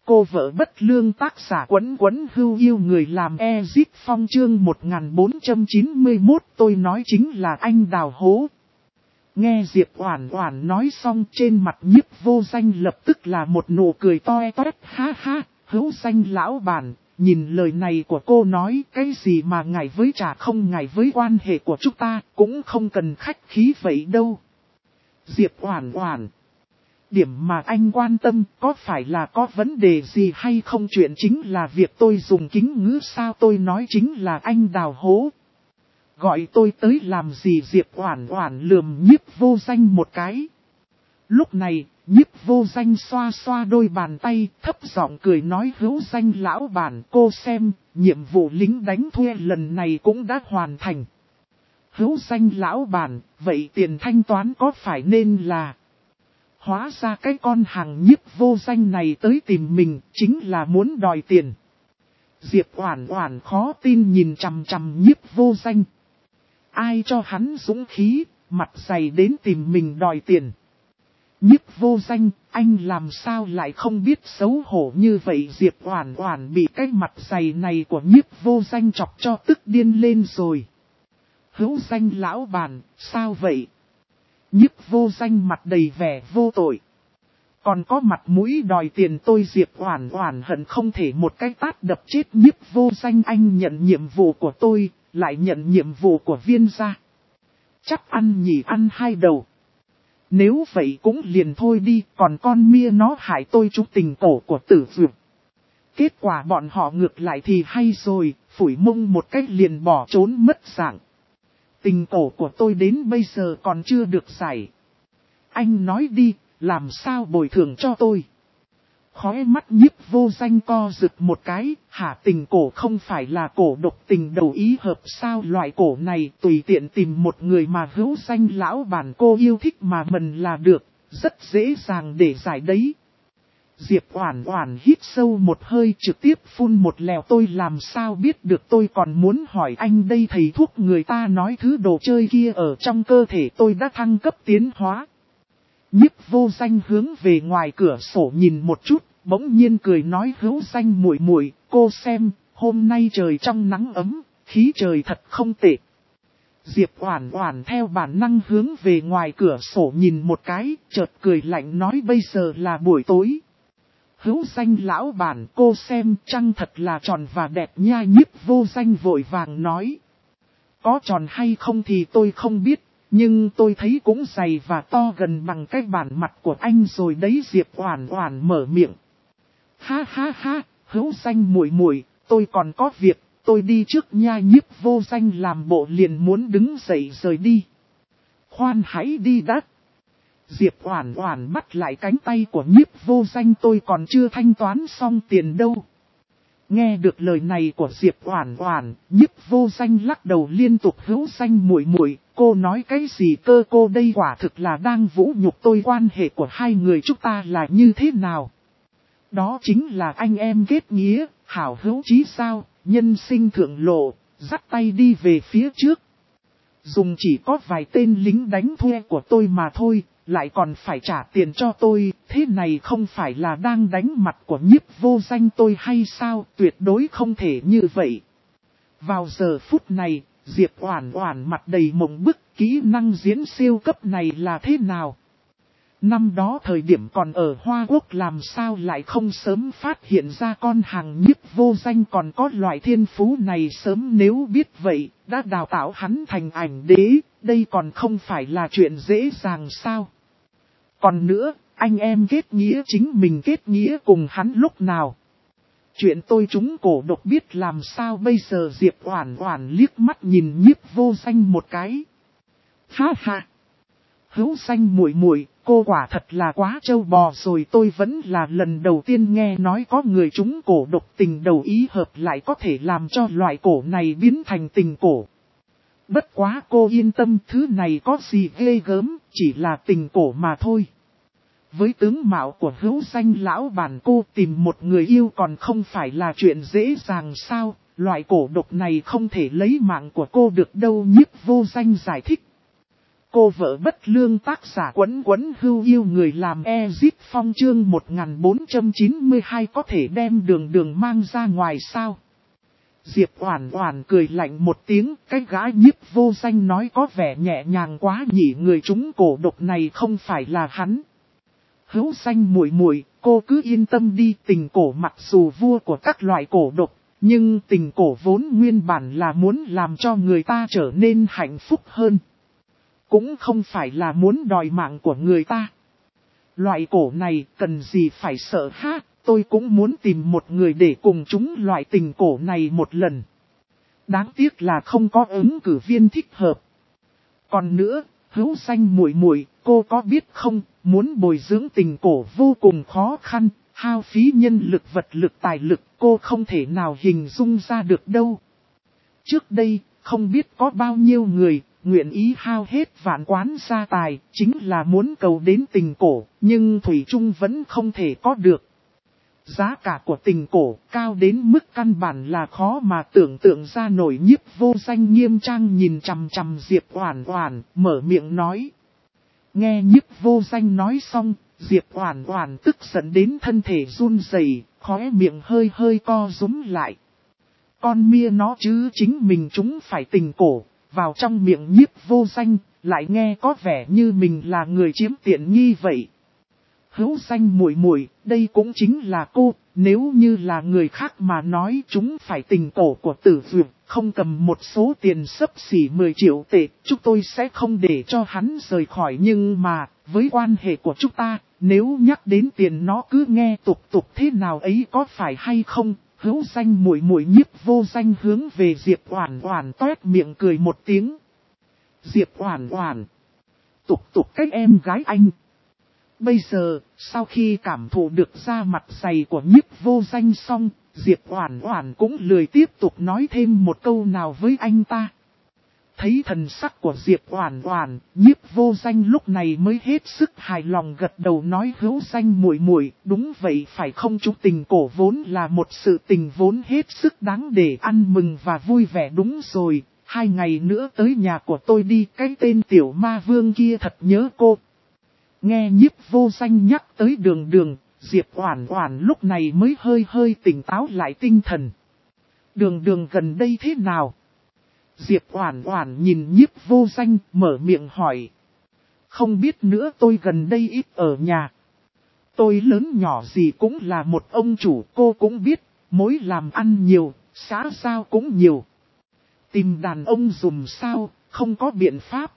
Cô vợ bất lương tác giả Quấn Quấn Hưu yêu người làm Ezit Phong chương 1491 tôi nói chính là anh đào hố. Nghe Diệp Oản Oản nói xong trên mặt Nhiếp Vô Danh lập tức là một nụ cười toe toét ha ha, Hữu Danh lão bản, nhìn lời này của cô nói cái gì mà ngại với chả không ngại với quan hệ của chúng ta cũng không cần khách khí vậy đâu. Diệp Oản Oản. Điểm mà anh quan tâm có phải là có vấn đề gì hay không, chuyện chính là việc tôi dùng kính ngữ sao, tôi nói chính là anh đào hố. Gọi tôi tới làm gì? Diệp Oản Oản lườm Nhiếp Vô Danh một cái. Lúc này, Nhiếp Vô Danh xoa xoa đôi bàn tay, thấp giọng cười nói Hữu Danh lão bản, cô xem, nhiệm vụ lính đánh thuê lần này cũng đã hoàn thành. Hữu Danh lão bản, vậy tiền thanh toán có phải nên là... Hóa ra cái con hàng Nhiếp Vô Danh này tới tìm mình, chính là muốn đòi tiền. Diệp Oản Oản khó tin nhìn chằm chằm Nhiếp Vô Danh. Ai cho hắn dũng khí, mặt dày đến tìm mình đòi tiền. Nhiếp Vô Danh, anh làm sao lại không biết xấu hổ như vậy? Diệp Oản Oản bị cái mặt dày này của Nhiếp Vô Danh chọc cho tức điên lên rồi. Hữu Danh lão bản, sao vậy? Nhiếp Vô Danh mặt đầy vẻ vô tội. Còn có mặt mũi đòi tiền tôi? Diệp Oản Oản hận không thể một cái tát đập chết Nhiếp Vô Danh. Anh nhận nhiệm vụ của tôi, lại nhận nhiệm vụ của Viên gia. Chắc ăn nhỉ ăn hai đầu. Nếu vậy cũng liền thôi đi, còn con mia nó hại tôi trúng tình cổ của Tử Dược. Kết quả bọn họ ngược lại thì hay rồi, phủi mông một cách liền bỏ trốn mất dạng. Tình cổ của tôi đến bây giờ còn chưa được giải. Anh nói đi, làm sao bồi thường cho tôi? Khóe mắt Nhiếp Vô Danh co rực một cái, hả, tình cổ không phải là cổ độc tình đầu ý hợp sao? Loại cổ này tùy tiện tìm một người mà Hữu Danh lão bản cô yêu thích mà mần là được, rất dễ dàng để giải đấy. Diệp Oản Oản hít sâu một hơi trực tiếp phun một lèo. Tôi làm sao biết được, tôi còn muốn hỏi anh đây. Thầy thuốc người ta nói thứ đồ chơi kia ở trong cơ thể tôi đã thăng cấp tiến hóa. Nhiếp Vô Danh hướng về ngoài cửa sổ nhìn một chút, bỗng nhiên cười nói Hữu Danh muội muội, cô xem, hôm nay trời trong nắng ấm, khí trời thật không tệ. Diệp Oản Oản theo bản năng hướng về ngoài cửa sổ nhìn một cái, chợt cười lạnh nói bây giờ là buổi tối. Hữu Danh lão bản, cô xem trăng thật là tròn và đẹp nha. Nhiếp Vô Danh vội vàng nói. Có tròn hay không thì tôi không biết, nhưng tôi thấy cũng dày và to gần bằng cái bản mặt của anh rồi đấy. Diệp Oản Oản mở miệng. Ha ha ha, Hữu Danh muội muội, tôi còn có việc, tôi đi trước nha. Nhiếp Vô Danh làm bộ liền muốn đứng dậy rời đi. Khoan hãy đi đã. Diệp Oản Oản bắt lại cánh tay của Nhiếp Vô Danh, tôi còn chưa thanh toán xong tiền đâu. Nghe được lời này của Diệp Oản Oản, Nhiếp Vô Danh lắc đầu liên tục. Hữu Danh muội muội, cô nói cái gì cơ? Cô đây quả thực là đang vũ nhục tôi. Quan hệ của hai người chúng ta là như thế nào? Đó chính là anh em kết nghĩa, hảo hữu chí sao, nhân sinh thượng lộ, dắt tay đi về phía trước. Dùng chỉ có vài tên lính đánh thuê của tôi mà thôi, lại còn phải trả tiền cho tôi, thế này không phải là đang đánh mặt của Nhiếp Vô Danh tôi hay sao? Tuyệt đối không thể như vậy. Vào giờ phút này, Diệp Oản Oản mặt đầy mộng bức, kỹ năng diễn siêu cấp này là thế nào? Năm đó thời điểm còn ở Hoa Quốc làm sao lại không sớm phát hiện ra con hàng Nhiếp Vô Danh còn có loại thiên phú này sớm, nếu biết vậy, đã đào tạo hắn thành ảnh đế, đây còn không phải là chuyện dễ dàng sao? Còn nữa, anh em kết nghĩa chính mình kết nghĩa cùng hắn lúc nào? Chuyện tôi trúng cổ độc biết làm sao bây giờ? Diệp Oản Oản liếc mắt nhìn Nhiếp Vô Danh một cái. Ha ha! Hữu Danh muội muội, cô quả thật là quá trâu bò rồi, tôi vẫn là lần đầu tiên nghe nói có người trúng cổ độc tình đầu ý hợp lại có thể làm cho loại cổ này biến thành tình cổ. Bất quá cô yên tâm, thứ này có gì ghê gớm, chỉ là tình cổ mà thôi. Với tướng mạo của Hữu Danh lão bản, cô tìm một người yêu còn không phải là chuyện dễ dàng sao? Loại cổ độc này không thể lấy mạng của cô được đâu. Nhiếp Vô Danh giải thích. Cô vợ bất lương tác giả Quấn Quấn Hưu yêu người làm Ezit Phong chương 1492 có thể đem Đường Đường mang ra ngoài sao? Diệp Oản Oản cười lạnh một tiếng, cái gã Nhiếp Vô Danh nói có vẻ nhẹ nhàng quá nhỉ, người trúng cổ độc này không phải là hắn. Hữu Danh muội muội, cô cứ yên tâm đi, tình cổ mặc dù vua của các loại cổ độc, nhưng tình cổ vốn nguyên bản là muốn làm cho người ta trở nên hạnh phúc hơn. Cũng không phải là muốn đòi mạng của người ta. Loại cổ này cần gì phải sợ ha, tôi cũng muốn tìm một người để cùng chúng loại tình cổ này một lần. Đáng tiếc là không có ứng cử viên thích hợp. Còn nữa, Hữu Danh muội muội, cô có biết không, muốn bồi dưỡng tình cổ vô cùng khó khăn, hao phí nhân lực vật lực tài lực, cô không thể nào hình dung ra được đâu. Trước đây, không biết có bao nhiêu người nguyện ý hao hết vạn quán gia tài, chính là muốn cầu đến tình cổ, nhưng thủy chung vẫn không thể có được. Giá cả của tình cổ cao đến mức căn bản là khó mà tưởng tượng ra nổi. Nhiếp Vô Danh nghiêm trang nhìn chằm chằm Diệp Oản Oản, mở miệng nói. Nghe Nhiếp Vô Danh nói xong, Diệp Oản Oản tức giận đến thân thể run rẩy, khóe miệng hơi hơi co rúm lại. Con mia nó chứ, chính mình chúng phải tình cổ, vào trong miệng Nhiếp Vô Danh, lại nghe có vẻ như mình là người chiếm tiện nghi vậy. Hữu Danh muội muội, đây cũng chính là cô, nếu như là người khác mà nói chúng phải tình cổ của Tử Dược, không cầm một số tiền xấp xỉ 10 triệu tệ, chúng tôi sẽ không để cho hắn rời khỏi, nhưng mà, với quan hệ của chúng ta, nếu nhắc đến tiền nó cứ nghe tục tục thế nào ấy, có phải hay không? Hữu Danh muội muội. Nhiếp Vô Danh hướng về Diệp Oản Oản toét miệng cười một tiếng. Diệp Oản Oản, tục tục cách em gái anh. Bây giờ, sau khi cảm thụ được da mặt dày của Nhiếp Vô Danh xong, Diệp Oản Oản cũng lười tiếp tục nói thêm một câu nào với anh ta. Thấy thần sắc của Diệp Oản Oản, Nhiếp Vô Danh lúc này mới hết sức hài lòng gật đầu nói Hữu Danh muội muội, đúng vậy phải không, chúng tình cổ vốn là một sự tình vốn hết sức đáng để ăn mừng và vui vẻ. Đúng rồi, 2 ngày nữa tới nhà của tôi đi, cái tên tiểu ma vương kia thật nhớ cô. Nghe Nhiếp Vô Danh nhắc tới Đường Đường, Diệp Oản Oản lúc này mới hơi hơi tỉnh táo lại tinh thần. Đường Đường gần đây thế nào? Diệp Oản Oản nhìn Nhiếp Vô Danh mở miệng hỏi. Không biết nữa, tôi gần đây ít ở nhà. Tôi lớn nhỏ gì cũng là một ông chủ, cô cũng biết, mối làm ăn nhiều, xã giao cũng nhiều. Tìm đàn ông dùm sao, không có biện pháp.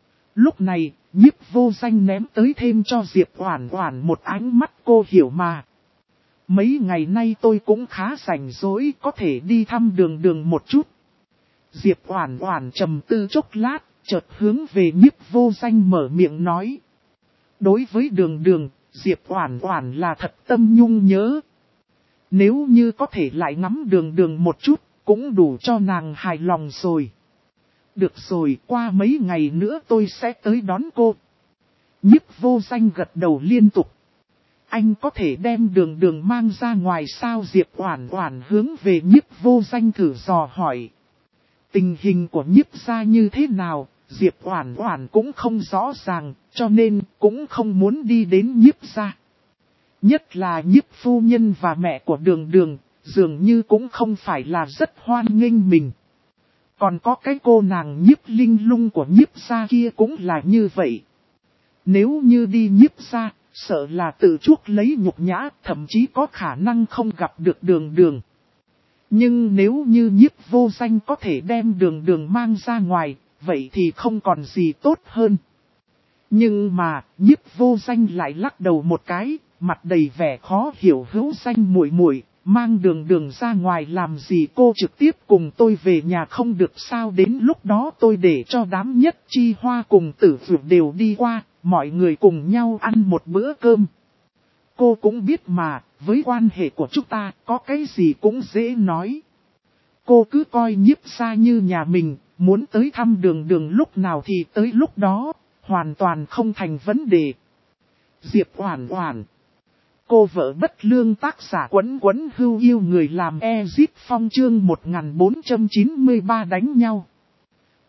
Lúc này, Nhiếp Vô Danh ném tới thêm cho Diệp Oản Oản một ánh mắt, cô hiểu mà. Mấy ngày nay tôi cũng khá rảnh rỗi, có thể đi thăm Đường Đường một chút. Diệp Oản Oản trầm tư chốc lát, chợt hướng về Nhiếp Vô Danh mở miệng nói. Đối với Đường Đường, Diệp Oản Oản là thật tâm nhung nhớ. Nếu như có thể lại ngắm Đường Đường một chút, cũng đủ cho nàng hài lòng rồi. Được rồi, qua mấy ngày nữa tôi sẽ tới đón cô. Nhiếp Vô Danh gật đầu liên tục. Anh có thể đem Đường Đường mang ra ngoài sao? Diệp Oản Oản hướng về Nhiếp Vô Danh thử dò hỏi. Tình hình của Nhiếp gia như thế nào, Diệp Oản Oản cũng không rõ ràng, cho nên cũng không muốn đi đến Nhiếp gia. Nhất là Nhiếp phu nhân và mẹ của Đường Đường, dường như cũng không phải là rất hoan nghênh mình. Còn có cái cô nàng Nhiếp Linh Lung của Nhiếp gia kia cũng là như vậy. Nếu như đi Nhiếp gia, sợ là tự chuốc lấy nhục nhã, thậm chí có khả năng không gặp được Đường Đường. Nhưng nếu như Nhiếp Vô Danh có thể đem Đường Đường mang ra ngoài, vậy thì không còn gì tốt hơn. Nhưng mà, Nhiếp Vô Danh lại lắc đầu một cái, mặt đầy vẻ khó hiểu. Hữu Danh muội muội, mang Đường Đường ra ngoài làm gì, cô trực tiếp cùng tôi về nhà không được sao? Đến lúc đó tôi để cho đám Nhất Chi Hoa cùng Tử Dược đều đi qua, mọi người cùng nhau ăn một bữa cơm. Cô cũng biết mà, với quan hệ của chúng ta, có cái gì cũng dễ nói. Cô cứ coi Nhiếp gia như nhà mình, muốn tới thăm Đường Đường lúc nào thì tới lúc đó, hoàn toàn không thành vấn đề. Diệp Oản Oản, cô vợ bất lương tác giả Quấn Quấn Hưu yêu người làm Ezit Phong chương 1493 đánh nhau.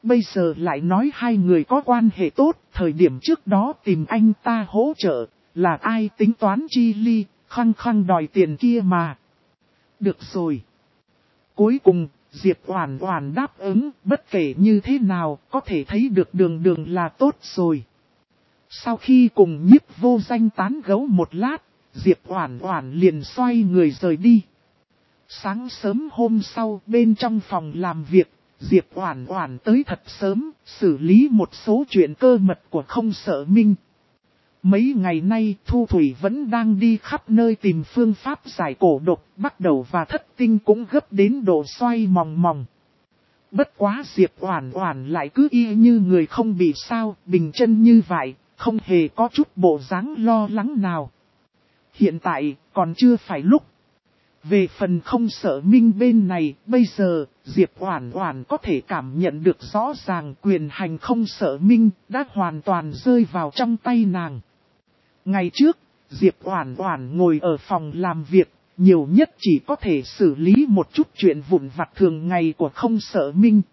Bây giờ lại nói hai người có quan hệ tốt, thời điểm trước đó tìm anh ta hỗ trợ, là ai tính toán chi ly, khăng khăng đòi tiền kia mà. Được rồi. Cuối cùng, Diệp Oản Oản đáp ứng, bất kể như thế nào, có thể thấy được Đường Đường là tốt rồi. Sau khi cùng Nhiếp Vô Danh tán gẫu một lát, Diệp Oản Oản liền xoay người rời đi. Sáng sớm hôm sau, bên trong phòng làm việc, Diệp Oản Oản tới thật sớm, xử lý một số chuyện cơ mật của Không Sợ Minh. Mấy ngày nay Thu Thủy vẫn đang đi khắp nơi tìm phương pháp giải cổ độc, bắt đầu và Thất Tinh cũng gấp đến độ xoay mòng mòng. Bất quá Diệp Oản Oản lại cứ y như người không bị sao, bình chân như vậy, không hề có chút bộ dáng lo lắng nào. Hiện tại còn chưa phải lúc. Về phần Không Sợ Minh bên này, bây giờ, Diệp Oản Oản có thể cảm nhận được rõ ràng quyền hành Không Sợ Minh đã hoàn toàn rơi vào trong tay nàng. Ngày trước, Diệp Oản Oản ngồi ở phòng làm việc, nhiều nhất chỉ có thể xử lý một chút chuyện vụn vặt thường ngày của Không Sợ Minh.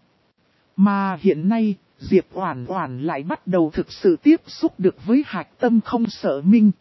Mà hiện nay, Diệp Oản Oản lại bắt đầu thực sự tiếp xúc được với hạch tâm Không Sợ Minh.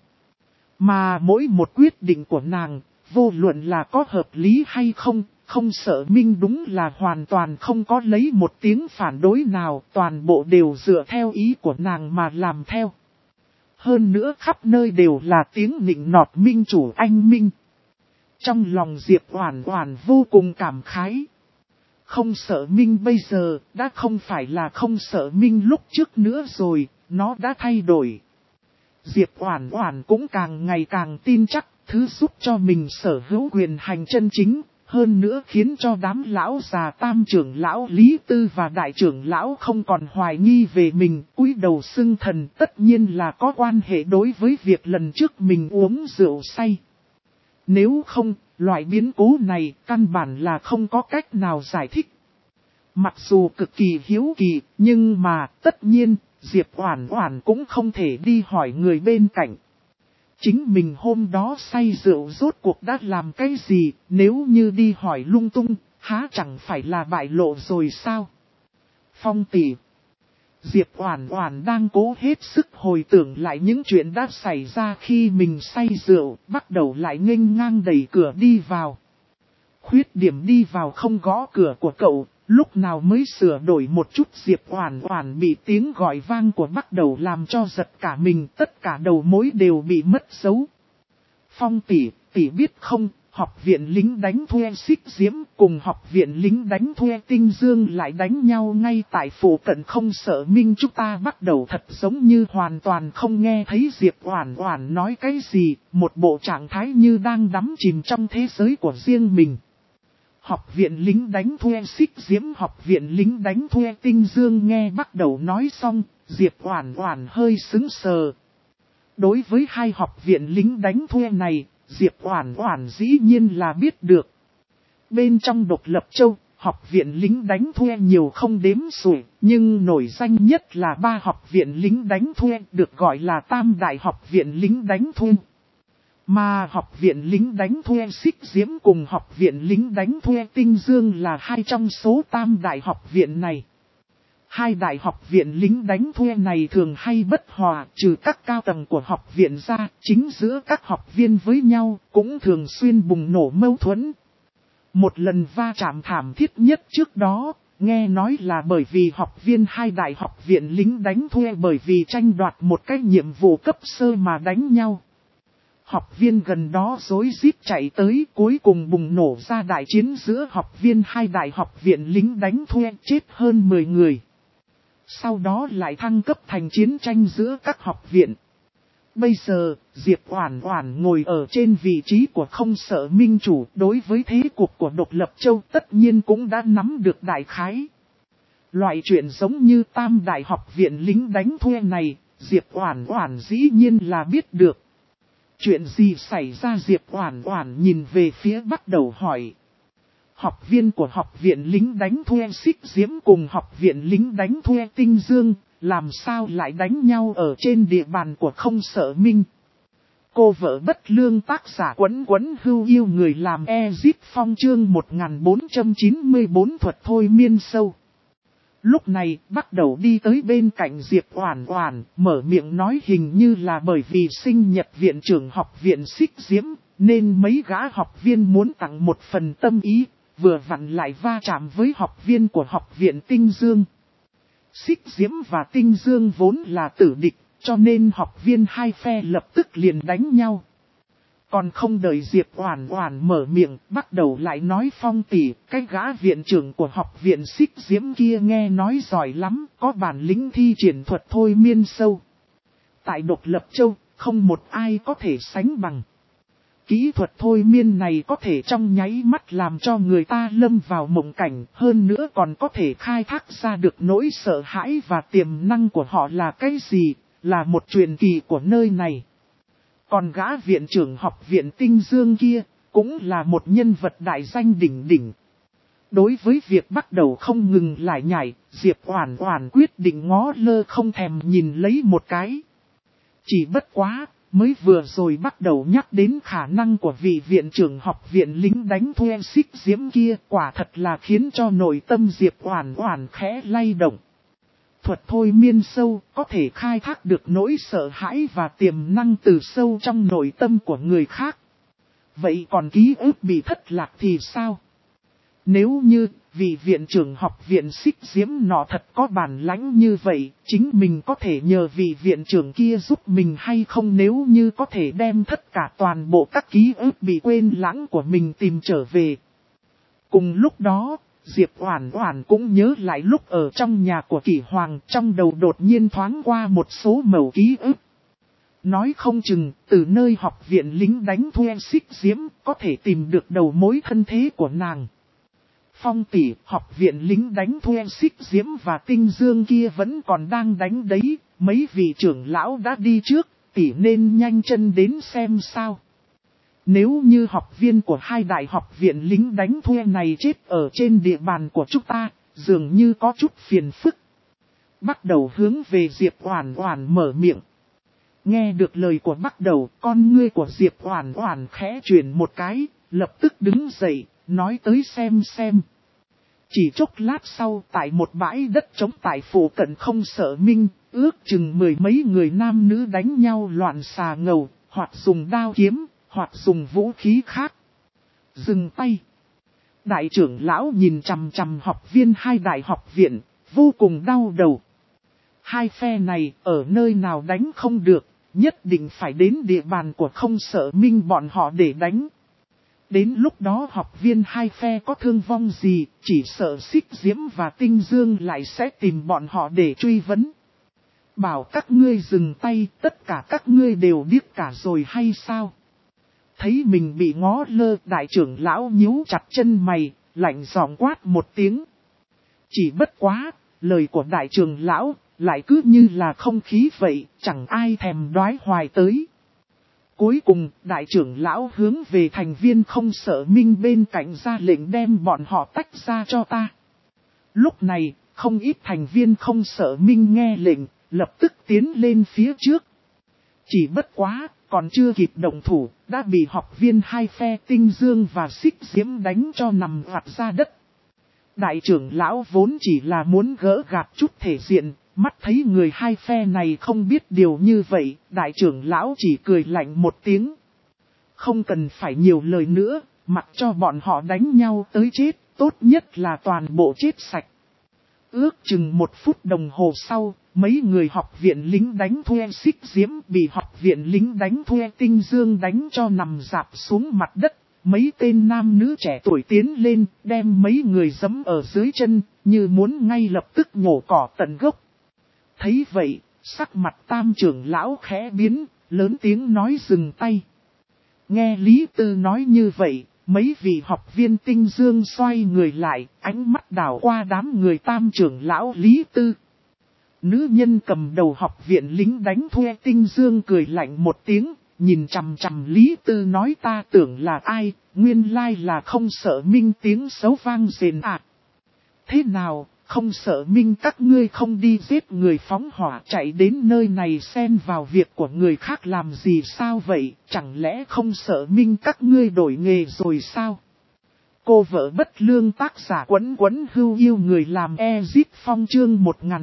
Mà mỗi một quyết định của nàng, vô luận là có hợp lý hay không, Không Sợ Minh đúng là hoàn toàn không có lấy một tiếng phản đối nào, toàn bộ đều dựa theo ý của nàng mà làm theo. Hơn nữa khắp nơi đều là tiếng nịnh nọt Minh chủ anh Minh. Trong lòng Diệp Oản Oản vô cùng cảm khái. Không Sợ Minh bây giờ đã không phải là Không Sợ Minh lúc trước nữa rồi, nó đã thay đổi. Diệp Oản Oản cũng càng ngày càng tin chắc, thứ giúp cho mình sở hữu quyền hành chân chính, hơn nữa khiến cho đám lão già tam trưởng lão Lý Tư và đại trưởng lão không còn hoài nghi về mình, cúi đầu xưng thần, tất nhiên là có quan hệ đối với việc lần trước mình uống rượu say. Nếu không, loại biến cố này căn bản là không có cách nào giải thích. Mặc dù cực kỳ hiếu kỳ, nhưng mà tất nhiên, Diệp Oản Oản cũng không thể đi hỏi người bên cạnh. Chính mình hôm đó say rượu rốt cuộc đã làm cái gì, nếu như đi hỏi lung tung, há chẳng phải là bại lộ rồi sao? Phong tỷ. Diệp Oản Oản đang cố hết sức hồi tưởng lại những chuyện đã xảy ra khi mình say rượu, bắt đầu lại nghênh ngang đẩy cửa đi vào. Khuyết điểm đi vào không gõ cửa của cậu, lúc nào mới sửa đổi một chút. Diệp Oản Oản bị tiếng gọi vang của bắt đầu làm cho giật cả mình, tất cả đầu mối đều bị mất dấu. Phong tỷ, tỷ biết không, học viện lính đánh thuê Xích Diễm cùng học viện lính đánh thuê Tinh Dương lại đánh nhau ngay tại phủ cận Không Sợ Minh. Chúng ta bắt đầu thật giống như hoàn toàn không nghe thấy Diệp Oản Oản nói cái gì, một bộ trạng thái như đang đắm chìm trong thế giới của riêng mình. Học viện lính đánh thuê Xích Diễm, học viện lính đánh thuê Tinh Dương nghe bắt đầu nói xong, Diệp Oản Oản hơi sững sờ. Đối với hai học viện lính đánh thuê này, Diệp Oản Oản dĩ nhiên là biết được. Bên trong Độc Lập Châu, học viện lính đánh thuê nhiều không đếm xuể, nhưng nổi danh nhất là ba học viện lính đánh thuê, được gọi là Tam Đại học viện lính đánh thuê. Mà học viện lính đánh thuê Xích Diễm cùng học viện lính đánh thuê Tinh Dương là hai trong số tam đại học viện này. Hai đại học viện lính đánh thuê này thường hay bất hòa, trừ các cao tầng của học viện ra, chính giữa các học viên với nhau cũng thường xuyên bùng nổ mâu thuẫn. Một lần va chạm thảm thiết nhất trước đó, nghe nói là bởi vì học viên hai đại học viện lính đánh thuê bởi vì tranh đoạt một cái nhiệm vụ cấp sơ mà đánh nhau. Học viên gần đó rối rít chạy tới, cuối cùng bùng nổ ra đại chiến giữa học viên hai đại học viện lính đánh thuê, chết hơn 10 người. Sau đó lại thăng cấp thành chiến tranh giữa các học viện. Bây giờ, Diệp Oản Oản ngồi ở trên vị trí của Không Sợ Minh chủ, đối với thế cục của Độc Lập Châu tất nhiên cũng đã nắm được đại khái. Loại chuyện giống như tam đại học viện lính đánh thuê này, Diệp Oản Oản dĩ nhiên là biết được. Chuyện gì xảy ra? Diệp Oản Oản nhìn về phía bắt đầu hỏi. Học viên của học viện lính đánh thuê Xích Diễm cùng học viện lính đánh thuê Tinh Dương, làm sao lại đánh nhau ở trên địa bàn của Không Sợ Minh? Cô vợ bất lương, tác giả Quấn Quấn Hưu Yêu người làm Ezip Phong, chương 1494 thuật thôi miên sâu. Lúc này, bắt đầu đi tới bên cạnh Diệp Oản Oản, mở miệng nói hình như là bởi vì sinh nhật viện trưởng học viện Xích Diễm, nên mấy gã học viên muốn tặng một phần tâm ý, vừa vặn lại va chạm với học viên của học viện Tinh Dương. Xích Diễm và Tinh Dương vốn là tử địch, cho nên học viên hai phe lập tức liền đánh nhau. Còn không đợi Diệp Oản Oản mở miệng, bắt đầu lại nói Phong tỷ, cái gã viện trưởng của học viện Xích Diễm kia nghe nói giỏi lắm, có bản lĩnh thi triển thuật thôi miên sâu. Tại Độc Lập Châu, không một ai có thể sánh bằng. Kỹ thuật thôi miên này có thể trong nháy mắt làm cho người ta lâm vào mộng cảnh, hơn nữa còn có thể khai thác ra được nỗi sợ hãi và tiềm năng của họ là cái gì, là một truyền kỳ của nơi này. Còn gã viện trưởng học viện Tinh Dương kia, cũng là một nhân vật đại danh đỉnh đỉnh. Đối với việc bắt đầu không ngừng lại nhảy, Diệp Oản Oản quyết định ngó lơ không thèm nhìn lấy một cái. Chỉ bất quá, mới vừa rồi bắt đầu nhắc đến khả năng của vị viện trưởng học viện lính đánh thuê Xích Diễm kia, quả thật là khiến cho nội tâm Diệp Oản Oản khẽ lay động. Thuật thôi miên sâu có thể khai thác được nỗi sợ hãi và tiềm năng từ sâu trong nội tâm của người khác. Vậy còn ký ức bị thất lạc thì sao? Nếu như vị viện trưởng học viện Xích Diễm nọ thật có bản lãnh như vậy, chính mình có thể nhờ vị viện trưởng kia giúp mình hay không, nếu như có thể đem tất cả toàn bộ các ký ức bị quên lãng của mình tìm trở về. Cùng lúc đó, Diệp Oản Oản cũng nhớ lại lúc ở trong nhà của Kỷ Hoàng, trong đầu đột nhiên thoáng qua một số mẩu ký ức. Nói không chừng, từ nơi học viện lính đánh thuê Xích Diễm, có thể tìm được đầu mối thân thế của nàng. Phong tỷ, học viện lính đánh thuê Xích Diễm và Tinh Dương kia vẫn còn đang đánh đấy, mấy vị trưởng lão đã đi trước, tỷ nên nhanh chân đến xem sao. Nếu như học viên của hai đại học viện lính đánh thuê này chết ở trên địa bàn của chúng ta, dường như có chút phiền phức. Bắt đầu hướng về Diệp Oản Oản mở miệng. Nghe được lời của bắt đầu, con ngươi của Diệp Oản Oản khẽ chuyển một cái, lập tức đứng dậy, nói tới xem. Chỉ chốc lát sau, tại một bãi đất trống tại phủ cận Không Sợ Minh, ước chừng mười mấy người nam nữ đánh nhau loạn xà ngầu, hoặc dùng đao kiếm, hoặc dùng vũ khí khác. Dừng tay. Đại trưởng lão nhìn chằm chằm học viên hai đại học viện, vô cùng đau đầu. Hai phe này ở nơi nào đánh không được, nhất định phải đến địa bàn của Không Sợ Minh bọn họ để đánh. Đến lúc đó học viên hai phe có thương vong gì, chỉ sợ Xích Diễm và Tinh Dương lại sẽ tìm bọn họ để truy vấn. Bảo các ngươi dừng tay, tất cả các ngươi đều điếc cả rồi hay sao? Thấy mình bị ngó lơ, đại trưởng lão nhíu chặt chân mày, lạnh giọng quát một tiếng. Chỉ bất quá, lời của đại trưởng lão lại cứ như là không khí vậy, chẳng ai thèm đoái hoài tới. Cuối cùng, đại trưởng lão hướng về thành viên Không Sợ Minh bên cạnh ra lệnh đem bọn họ tách ra cho ta. Lúc này, không ít thành viên Không Sợ Minh nghe lệnh, lập tức tiến lên phía trước. Chỉ bất quá, còn chưa kịp động thủ, đã bị học viên hai phe Tinh Dương và Xích Diễm đánh cho nằm vặt ra đất. Đại trưởng lão vốn chỉ là muốn gỡ gạt chút thể diện, mắt thấy người hai phe này không biết điều như vậy, đại trưởng lão chỉ cười lạnh một tiếng. Không cần phải nhiều lời nữa, mặc cho bọn họ đánh nhau tới chết, tốt nhất là toàn bộ chết sạch. Ước chừng 1 phút đồng hồ sau, mấy người học viện lính đánh thuê Xích Diễm bị học viện lính đánh thuê Tinh Dương đánh cho nằm rạp xuống mặt đất. Mấy tên nam nữ trẻ tuổi tiến lên, đem mấy người giẫm ở dưới chân, như muốn ngay lập tức nhổ cỏ tận gốc. Thấy vậy, sắc mặt tam trưởng lão khẽ biến, lớn tiếng nói dừng tay. Nghe Lý Tư nói như vậy, mấy vị học viên Tinh Dương xoay người lại, ánh mắt đảo qua đám người tam trưởng lão Lý Tư. Nữ nhân cầm đầu học viện lính đánh thuê Tinh Dương cười lạnh một tiếng, nhìn chằm chằm Lý Tư nói ta tưởng là ai, nguyên lai là Không Sợ Minh, tiếng xấu vang rền ạt. Thế nào, Không Sợ Minh các ngươi không đi giết người phóng hỏa chạy đến nơi này xen vào việc của người khác làm gì sao vậy, chẳng lẽ Không Sợ Minh các ngươi đổi nghề rồi sao? cô vợ bất lương tác giả Quấn Quấn Hưu yêu người làm Ezit Phong chương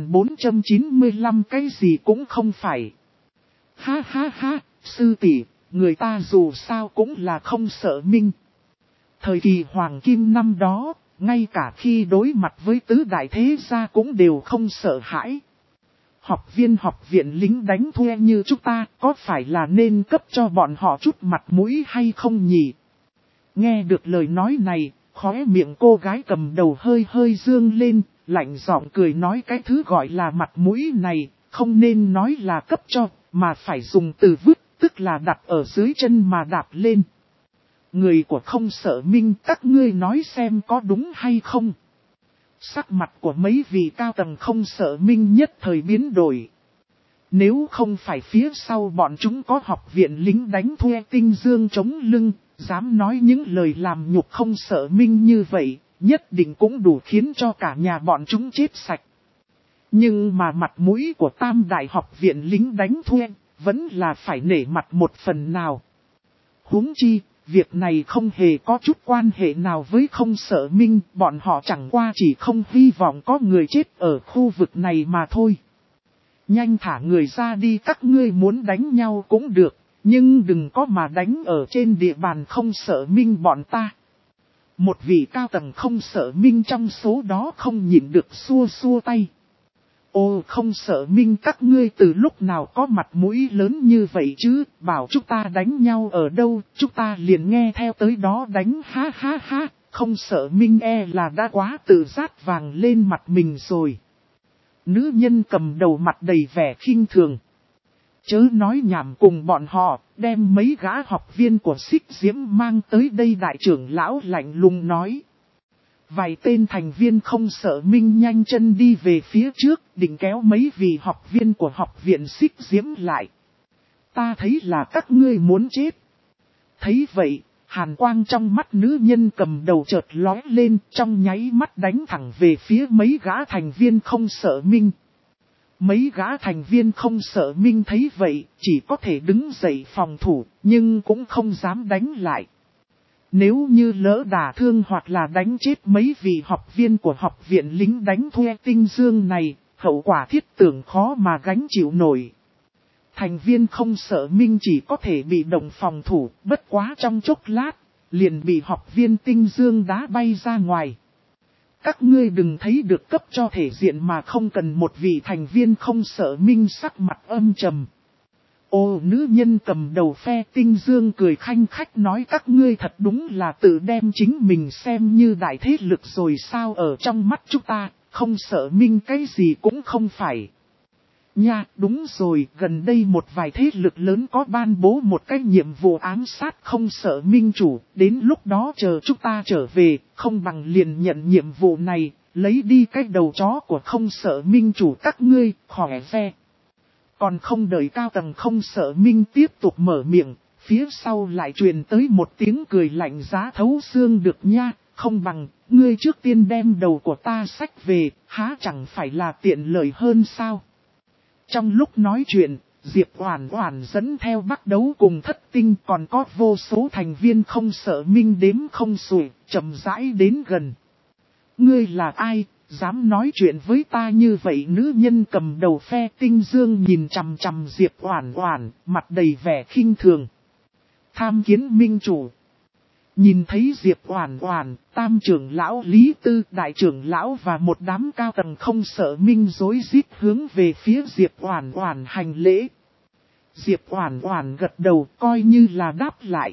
1495 cái gì cũng không phải. Ha ha ha, sư tỷ, người ta dù sao cũng là không sợ Minh. Thời kỳ Hoàng Kim năm đó, ngay cả khi đối mặt với tứ đại thế gia cũng đều không sợ hãi. Học viên học viện lính đánh thuê như chúng ta có phải là nên cấp cho bọn họ chút mặt mũi hay không nhỉ? Nghe được lời nói này, khóe miệng cô gái cầm đầu hơi hơi dương lên, lạnh giọng cười nói cái thứ gọi là mặt mũi này, không nên nói là cấp cho, mà phải dùng từ vứt, tức là đặt ở dưới chân mà đạp lên. Người của không sợ Minh các ngươi nói xem có đúng hay không? Sắc mặt của mấy vị cao tầng không sợ Minh nhất thời biến đổi. Nếu không phải phía sau bọn chúng có học viện lính đánh thuê tinh dương chống lưng, dám nói những lời làm nhục không sợ Minh như vậy, nhất định cũng đủ khiến cho cả nhà bọn chúng chết sạch. Nhưng mà mặt mũi của Tam Đại học viện lính đánh thuê, vẫn là phải nể mặt một phần nào. Huống chi, việc này không hề có chút quan hệ nào với không sợ Minh, bọn họ chẳng qua chỉ không hy vọng có người chết ở khu vực này mà thôi. Nhanh thả người ra đi, các ngươi muốn đánh nhau cũng được, nhưng đừng có mà đánh ở trên địa bàn không sợ Minh bọn ta. Một vị cao tầng không sợ Minh trong số đó không nhịn được xua xua tay. Ô không sợ Minh các ngươi từ lúc nào có mặt mũi lớn như vậy chứ, bảo chúng ta đánh nhau ở đâu, chúng ta liền nghe theo tới đó đánh ha ha ha, không sợ Minh là đã quá tự rát vàng lên mặt mình rồi. Nữ nhân cầm đầu mặt đầy vẻ khinh thường. Chớ nói nhảm cùng bọn họ, đem mấy gã học viên của Xích Diễm mang tới đây, đại trưởng lão lạnh lùng nói. Vài tên thành viên không sợ Minh nhanh chân đi về phía trước, định kéo mấy vị học viên của học viện Xích Diễm lại. Ta thấy là các ngươi muốn chết. Thấy vậy, hàn quang trong mắt nữ nhân cầm đầu chợt lóe lên, trong nháy mắt đánh thẳng về phía mấy gã thành viên không sợ Minh. Mấy gã thành viên không sợ Minh thấy vậy, chỉ có thể đứng dậy phòng thủ, nhưng cũng không dám đánh lại. Nếu như lỡ đả thương hoặc là đánh chết mấy vị học viên của học viện lính đánh thuê tinh dương này, hậu quả thiết tưởng khó mà gánh chịu nổi. Thành viên không sợ Minh chỉ có thể bị động phòng thủ, bất quá trong chốc lát, liền bị học viên tinh dương đá bay ra ngoài. Các ngươi đừng thấy được cấp cho thể diện mà không cần một vị thành viên không sợ Minh sắc mặt âm trầm. Ô nữ nhân cầm đầu phe tinh dương cười khanh khách nói các ngươi thật đúng là tự đem chính mình xem như đại thế lực rồi sao, ở trong mắt chúng ta, không sợ Minh cái gì cũng không phải. Nha, đúng rồi, gần đây một vài thế lực lớn có ban bố một cái nhiệm vụ ám sát không sợ Minh chủ, đến lúc đó chờ chúng ta trở về, không bằng liền nhận nhiệm vụ này, lấy đi cái đầu chó của không sợ Minh chủ các ngươi, khỏe ve. Còn không đợi cao tầng không sợ Minh tiếp tục mở miệng, phía sau lại truyền tới một tiếng cười lạnh giá thấu xương được nha, không bằng, ngươi trước tiên đem đầu của ta xách về, há chẳng phải là tiện lợi hơn sao. Trong lúc nói chuyện, Diệp Oản Oản dẫn theo Bắc Đấu cùng Thất Tinh còn có vô số thành viên không sợ Minh đếm không xuể, chậm rãi đến gần. Ngươi là ai, dám nói chuyện với ta như vậy? Nữ nhân cầm đầu phe Tinh Dương nhìn chằm chằm Diệp Oản Oản, mặt đầy vẻ khinh thường. Tham kiến Minh chủ. Nhìn thấy Diệp Oản Oản, Tam trưởng lão Lý Tư, đại trưởng lão và một đám cao tầng không sợ Minh rối rít hướng về phía Diệp Oản Oản hành lễ. Diệp Oản Oản gật đầu coi như là đáp lại.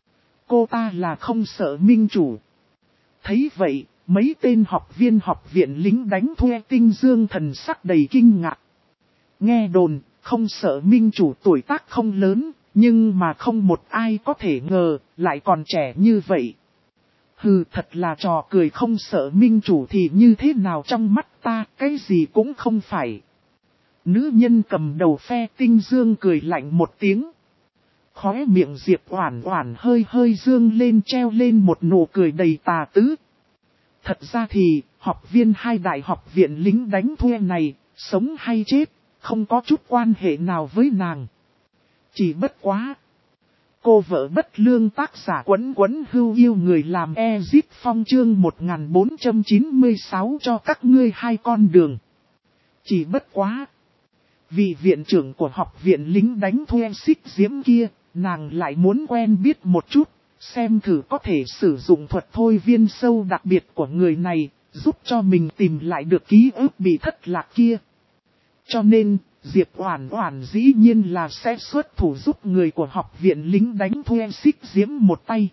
Cô ta là không sợ Minh chủ. Thấy vậy, mấy tên học viên học viện lính đánh thuê Tinh Dương thần sắc đầy kinh ngạc. Nghe đồn, không sợ Minh chủ tuổi tác không lớn. Nhưng mà không một ai có thể ngờ, lại còn trẻ như vậy. Hừ, thật là trò cười, không sợ Minh chủ thì như thế nào trong mắt ta, cái gì cũng không phải. Nữ nhân cầm đầu phe Tinh Dương cười lạnh một tiếng. Khóe miệng Diệp Oản Oản hơi hơi dương lên, treo lên một nụ cười đầy tà tứ. Thật ra thì, học viên hai đại học viện lính đánh thuê này, sống hay chết, không có chút quan hệ nào với nàng. Chỉ bất quá. Cô vợ bất lương tác giả Quấn Quấn Hưu yêu người làm Ezip Phong chương 1496 cho các ngươi hai con đường. Chỉ bất quá. Vị viện trưởng của học viện lính đánh thuê Xích Diễm kia, nàng lại muốn quen biết một chút, xem thử có thể sử dụng thuật thôi viên sâu đặc biệt của người này, giúp cho mình tìm lại được ký ức bị thất lạc kia. Cho nên, Diệp Oản Oản dĩ nhiên là sẽ xuất thủ giúp người của học viện lính đánh thuê Xích Diễm một tay.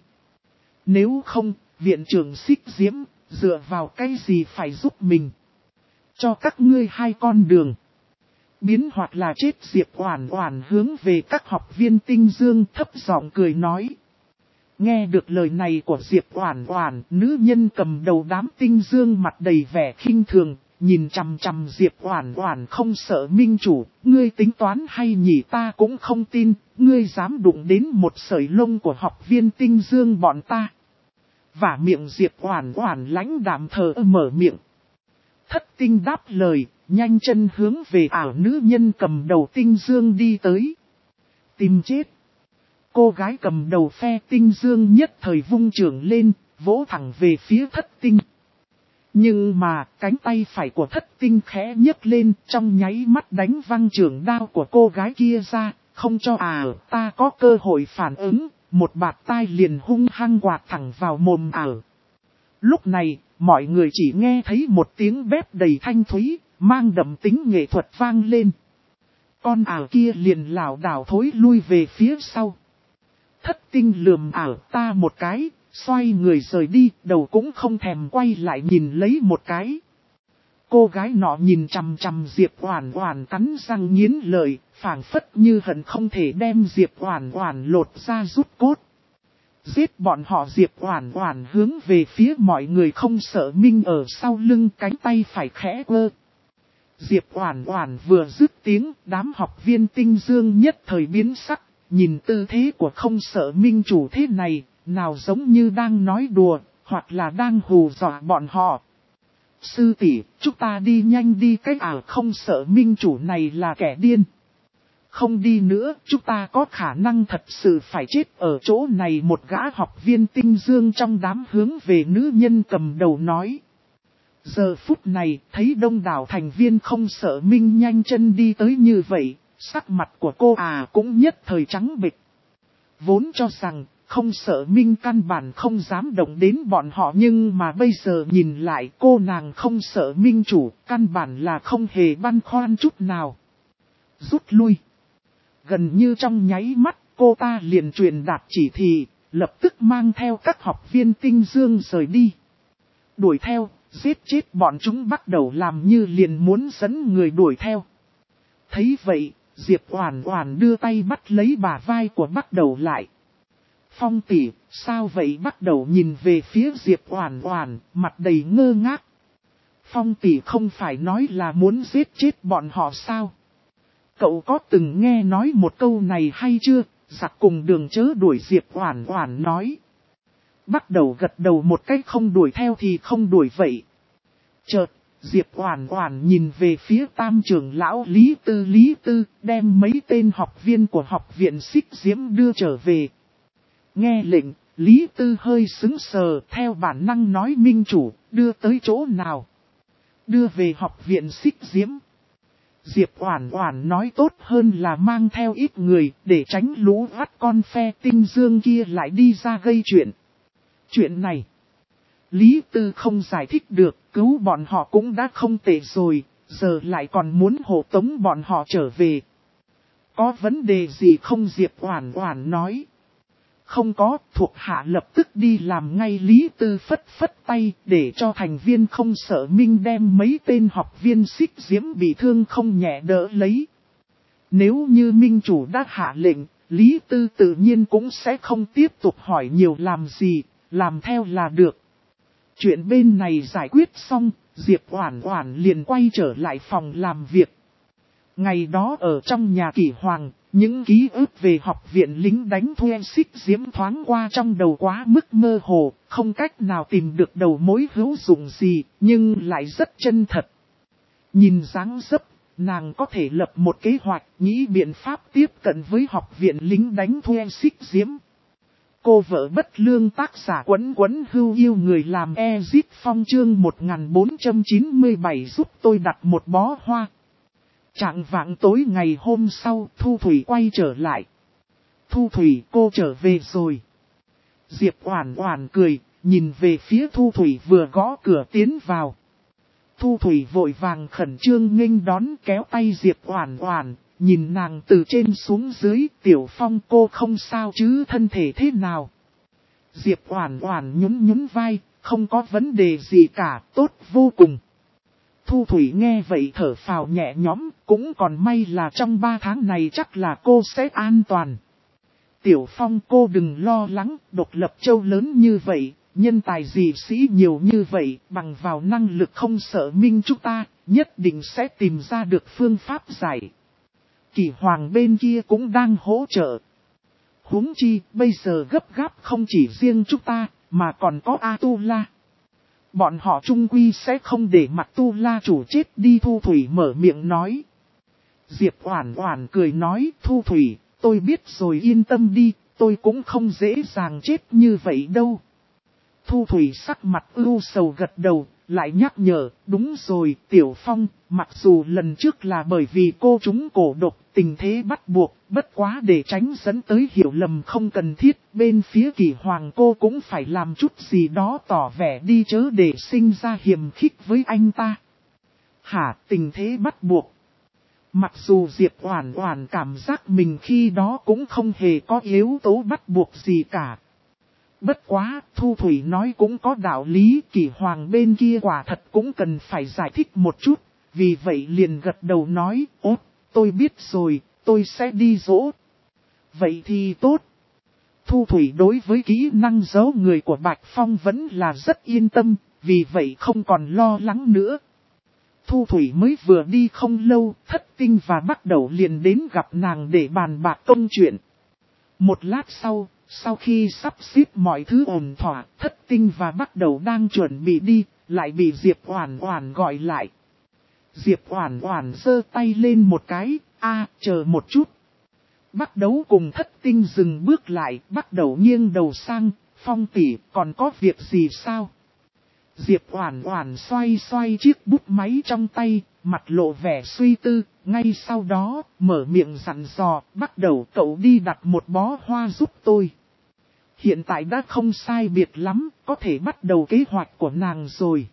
Nếu không, viện trưởng Xích Diễm, dựa vào cái gì phải giúp mình? Cho các ngươi hai con đường. Biến hoặc là chết. Diệp Oản Oản hướng về các học viên Tinh Dương thấp giọng cười nói. Nghe được lời này của Diệp Oản Oản, nữ nhân cầm đầu đám Tinh Dương mặt đầy vẻ khinh thường, nhìn chằm chằm Diệp Oản Oản không sợ minh chủ, ngươi tính toán hay nhỉ, ta cũng không tin, ngươi dám đụng đến một sợi lông của học viên Tinh Dương bọn ta. Vả miệng Diệp Oản Oản lãnh đạm thờ mở miệng. Thất Tinh đáp lời, nhanh chân hướng về ảo nữ nhân cầm đầu Tinh Dương đi tới. Tìm chết. Cô gái cầm đầu phe Tinh Dương nhất thời vung chưởng lên, vỗ thẳng về phía Thất Tinh. Nhưng mà, cánh tay phải của Thất Tinh khẽ nhấc lên, trong nháy mắt đánh văng chưởng đao của cô gái kia ra, không cho ta có cơ hội phản ứng, một bạt tai liền hung hăng quạt thẳng vào mồm Lúc này, mọi người chỉ nghe thấy một tiếng bép đầy thanh thúy, mang đậm tính nghệ thuật vang lên. Con kia liền lảo đảo thối lui về phía sau. Thất Tinh lườm ta một cái, xoay người rời đi, đầu cũng không thèm quay lại nhìn lấy một cái. Cô gái nọ nhìn chằm chằm Diệp Oản Oản cắn răng nghiến lợi, phảng phất như hận không thể đem Diệp Oản Oản lột ra rút cốt. Giết bọn họ. Diệp Oản Oản hướng về phía mọi người không sợ minh ở sau lưng, cánh tay phải khẽ quơ. Diệp Oản Oản vừa dứt tiếng, đám học viên Tinh Dương nhất thời biến sắc, nhìn tư thế của không sợ minh chủ thế này, nào giống như đang nói đùa, hoặc là đang hù dọa bọn họ. Sư tỷ, chúng ta đi nhanh đi, cái không sợ minh chủ này là kẻ điên. Không đi nữa, chúng ta có khả năng thật sự phải chết ở chỗ này. Một gã học viên Tinh Dương trong đám hướng về nữ nhân cầm đầu nói. Giờ phút này, thấy đông đảo thành viên không sợ minh nhanh chân đi tới như vậy, sắc mặt của cô cũng nhất thời trắng bệch. Vốn cho rằng, không sợ minh căn bản không dám động đến bọn họ, nhưng mà bây giờ nhìn lại, cô nàng không sợ minh chủ, căn bản là không hề băn khoăn chút nào. Rút lui. Gần như trong nháy mắt, cô ta liền truyền đạt chỉ thị, lập tức mang theo các học viên Tinh Dương rời đi. Đuổi theo, giết chết bọn chúng, bắt đầu làm như liền muốn dẫn người đuổi theo. Thấy vậy, Diệp Oản Oản đưa tay bắt lấy bả vai của Bắt Đầu lại. Phong tỷ, sao vậy? Bắt Đầu nhìn về phía Diệp Oản Oản, mặt đầy ngơ ngác. Phong tỷ không phải nói là muốn giết chết bọn họ sao? Cậu có từng nghe nói một câu này hay chưa? Giặc cùng đường chớ đuổi. Diệp Oản Oản nói. Bắt Đầu gật đầu một cái, không đuổi theo thì không đuổi vậy. Chợt, Diệp Oản Oản nhìn về phía Tam trưởng lão Lý Tư, đem mấy tên học viên của học viện Xích Diễm đưa trở về. Nghe lệnh, Lý Tư hơi sững sờ, theo bản năng nói minh chủ, đưa tới chỗ nào? Đưa về học viện Xích Diễm. Diệp Oản Oản nói tốt hơn là mang theo ít người, để tránh lũ vắt con phe Tinh Dương kia lại đi ra gây chuyện. Chuyện này, Lý Tư không giải thích được, cứu bọn họ cũng đã không tệ rồi, giờ lại còn muốn hộ tống bọn họ trở về. Có vấn đề gì không? Diệp Oản Oản nói. Không có, thuộc hạ lập tức đi làm ngay. Lý Tư phất phất tay, để cho thành viên không sợ minh đem mấy tên học viên Xích Diễm bị thương không nhẹ đỡ lấy. Nếu như minh chủ đã hạ lệnh, Lý Tư tự nhiên cũng sẽ không tiếp tục hỏi nhiều làm gì, làm theo là được. Chuyện bên này giải quyết xong, Diệp Oản Oản liền quay trở lại phòng làm việc. Ngày đó ở trong nhà Kỷ Hoàng, những ký ức về học viện lính đánh thuê Xích Diễm thoáng qua trong đầu quá mức mơ hồ, không cách nào tìm được đầu mối hữu dụng gì, nhưng lại rất chân thật. Nhìn dáng dấp, nàng có thể lập một kế hoạch, nghĩ biện pháp tiếp cận với học viện lính đánh thuê Xích Diễm. Cô vợ bất lương tác giả Quấn Quấn Hưu yêu người làm Ezit Phong chương 1497 giúp tôi đặt một bó hoa. Trạng vạng tối ngày hôm sau, Thu Thủy quay trở lại. Thu Thủy, cô trở về rồi. Diệp Oản Oản cười, nhìn về phía Thu Thủy vừa gõ cửa tiến vào. Thu Thủy vội vàng khẩn trương nghênh đón, kéo tay Diệp Oản Oản, nhìn nàng từ trên xuống dưới. Tiểu Phong, cô không sao chứ, thân thể thế nào? Diệp Oản Oản nhún nhún vai, không có vấn đề gì cả, tốt vô cùng. Thu Thủy nghe vậy thở phào nhẹ nhõm, cũng còn may là trong 3 tháng này chắc là cô sẽ an toàn. Tiểu Phong, cô đừng lo lắng, Độc Lập Châu lớn như vậy, nhân tài dị sĩ nhiều như vậy, bằng vào năng lực không sợ minh chúng ta, nhất định sẽ tìm ra được phương pháp giải. Kỷ Hoàng bên kia cũng đang hỗ trợ. Huống chi, bây giờ gấp gáp không chỉ riêng chúng ta, mà còn có A-tu-la. Bọn họ chung quy sẽ không để mặt Tu-la chủ chết đi, Thu Thủy mở miệng nói. Diệp Oản Oản cười nói, Thu Thủy, tôi biết rồi, yên tâm đi, tôi cũng không dễ dàng chết như vậy đâu. Thu Thủy sắc mặt ưu sầu gật đầu, lại nhắc nhở, đúng rồi, Tiểu Phong, mặc dù lần trước là bởi vì cô trúng cổ độc, tình thế bắt buộc, bất quá để tránh dẫn tới hiểu lầm không cần thiết, bên phía Kỷ Hoàng cô cũng phải làm chút gì đó tỏ vẻ đi chớ để sinh ra hiềm khích với anh ta. Hả, tình thế bắt buộc? Mặc dù Diệp Oản Oản cảm giác mình khi đó cũng không hề có yếu tố bắt buộc gì cả. Bất quá, Thu Thủy nói cũng có đạo lý, Kỷ Hoàng bên kia quả thật cũng cần phải giải thích một chút, vì vậy liền gật đầu nói, ốt, tôi biết rồi, tôi sẽ đi dỗ. Vậy thì tốt. Thu Thủy đối với kỹ năng giấu người của Bạch Phong vẫn là rất yên tâm, vì vậy không còn lo lắng nữa. Thu Thủy mới vừa đi không lâu, Thất Tinh và Bắc Đẩu liền đến gặp nàng để bàn bạc công chuyện. Một lát sau khi sắp xếp mọi thứ ổn thỏa, Thất Tinh và Bắc Đẩu đang chuẩn bị đi, lại bị Diệp Oản Oản gọi lại. Diệp Oản Oản giơ tay lên một cái, chờ một chút. Bắc Đẩu cùng Thất Tinh dừng bước lại, Bắc Đẩu nghiêng đầu sang, Phong tỷ, còn có việc gì sao? Diệp Oản Oản xoay xoay chiếc bút máy trong tay, mặt lộ vẻ suy tư, ngay sau đó, mở miệng dặn dò, Bắc Đẩu cậu đi đặt một bó hoa giúp tôi. Hiện tại đã không sai biệt lắm, có thể bắt đầu kế hoạch của nàng rồi.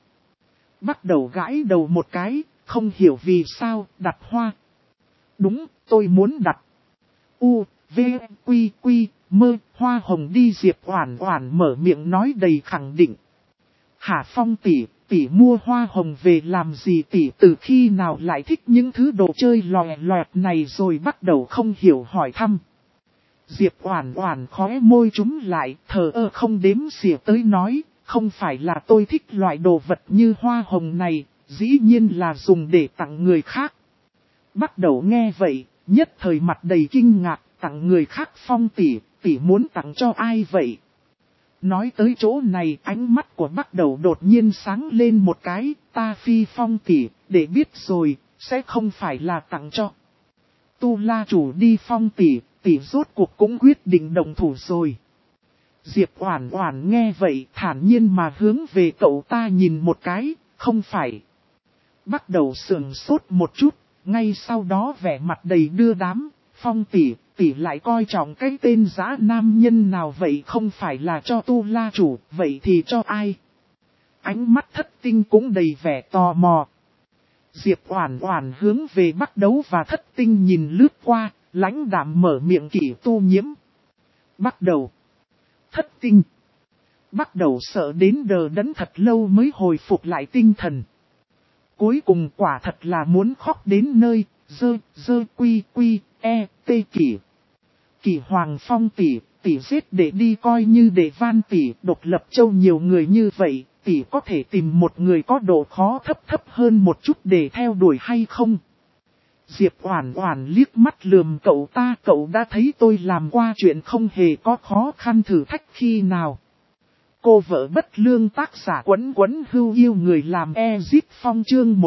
Bắc Đẩu gãi đầu một cái, không hiểu vì sao, đặt hoa. Đúng, tôi muốn đặt. V, Quy, Mơ, hoa hồng đi, Diệp Oản Oản mở miệng nói đầy khẳng định. Hả Phong tỷ mua hoa hồng về làm gì, tỷ từ khi nào lại thích những thứ đồ chơi lòe loẹt này rồi, Bắt Đầu không hiểu hỏi thăm. Diệp Oản Oản khóe môi chúm lại, thờ ơ không đếm xỉa tới nói, không phải là tôi thích loại đồ vật như hoa hồng này, dĩ nhiên là dùng để tặng người khác. Bắt Đầu nghe vậy, nhất thời mặt đầy kinh ngạc, tặng người khác. Phong tỷ muốn tặng cho ai vậy? Nói tới chỗ này, ánh mắt của Bắc Đẩu đột nhiên sáng lên một cái, ta Phi Phong tỷ, để biết rồi, sẽ không phải là tặng cho Tu-la chủ đi. Phong tỷ rốt cuộc cũng quyết định động thủ rồi. Diệp Oản Oản nghe vậy, thản nhiên mà hướng về cậu ta nhìn một cái, không phải. Bắc Đẩu sững sốt một chút, ngay sau đó vẻ mặt đầy đưa đám, Phong tỷ lại coi trọng cái tên dã nam nhân nào vậy, không phải là cho Tu-la chủ, vậy thì cho ai? Ánh mắt Thất Tinh cũng đầy vẻ tò mò. Diệp Oản Oản hướng về Bắc Đấu và Thất Tinh nhìn lướt qua, lãnh đạm mở miệng, Kỷ Tu Nhiễm. Bắc Đầu, Thất Tinh. Bắc Đầu sợ đến đờ đẫn thật lâu mới hồi phục lại tinh thần. Cuối cùng quả thật là muốn khóc đến nơi, quy, Kỷ. Kỷ Hoàng Phong tỷ giết để đi coi như để van tỷ, Độc Lập Châu nhiều người như vậy, tỷ có thể tìm một người có độ khó thấp hơn một chút để theo đuổi hay không? Diệp Oản Oản liếc mắt lườm cậu ta, cậu đã thấy tôi làm qua chuyện không hề có khó khăn thử thách khi nào. cô vợ bất lương tác giả Quấn Quấn Hưu Yêu người làm Ezit Phong chương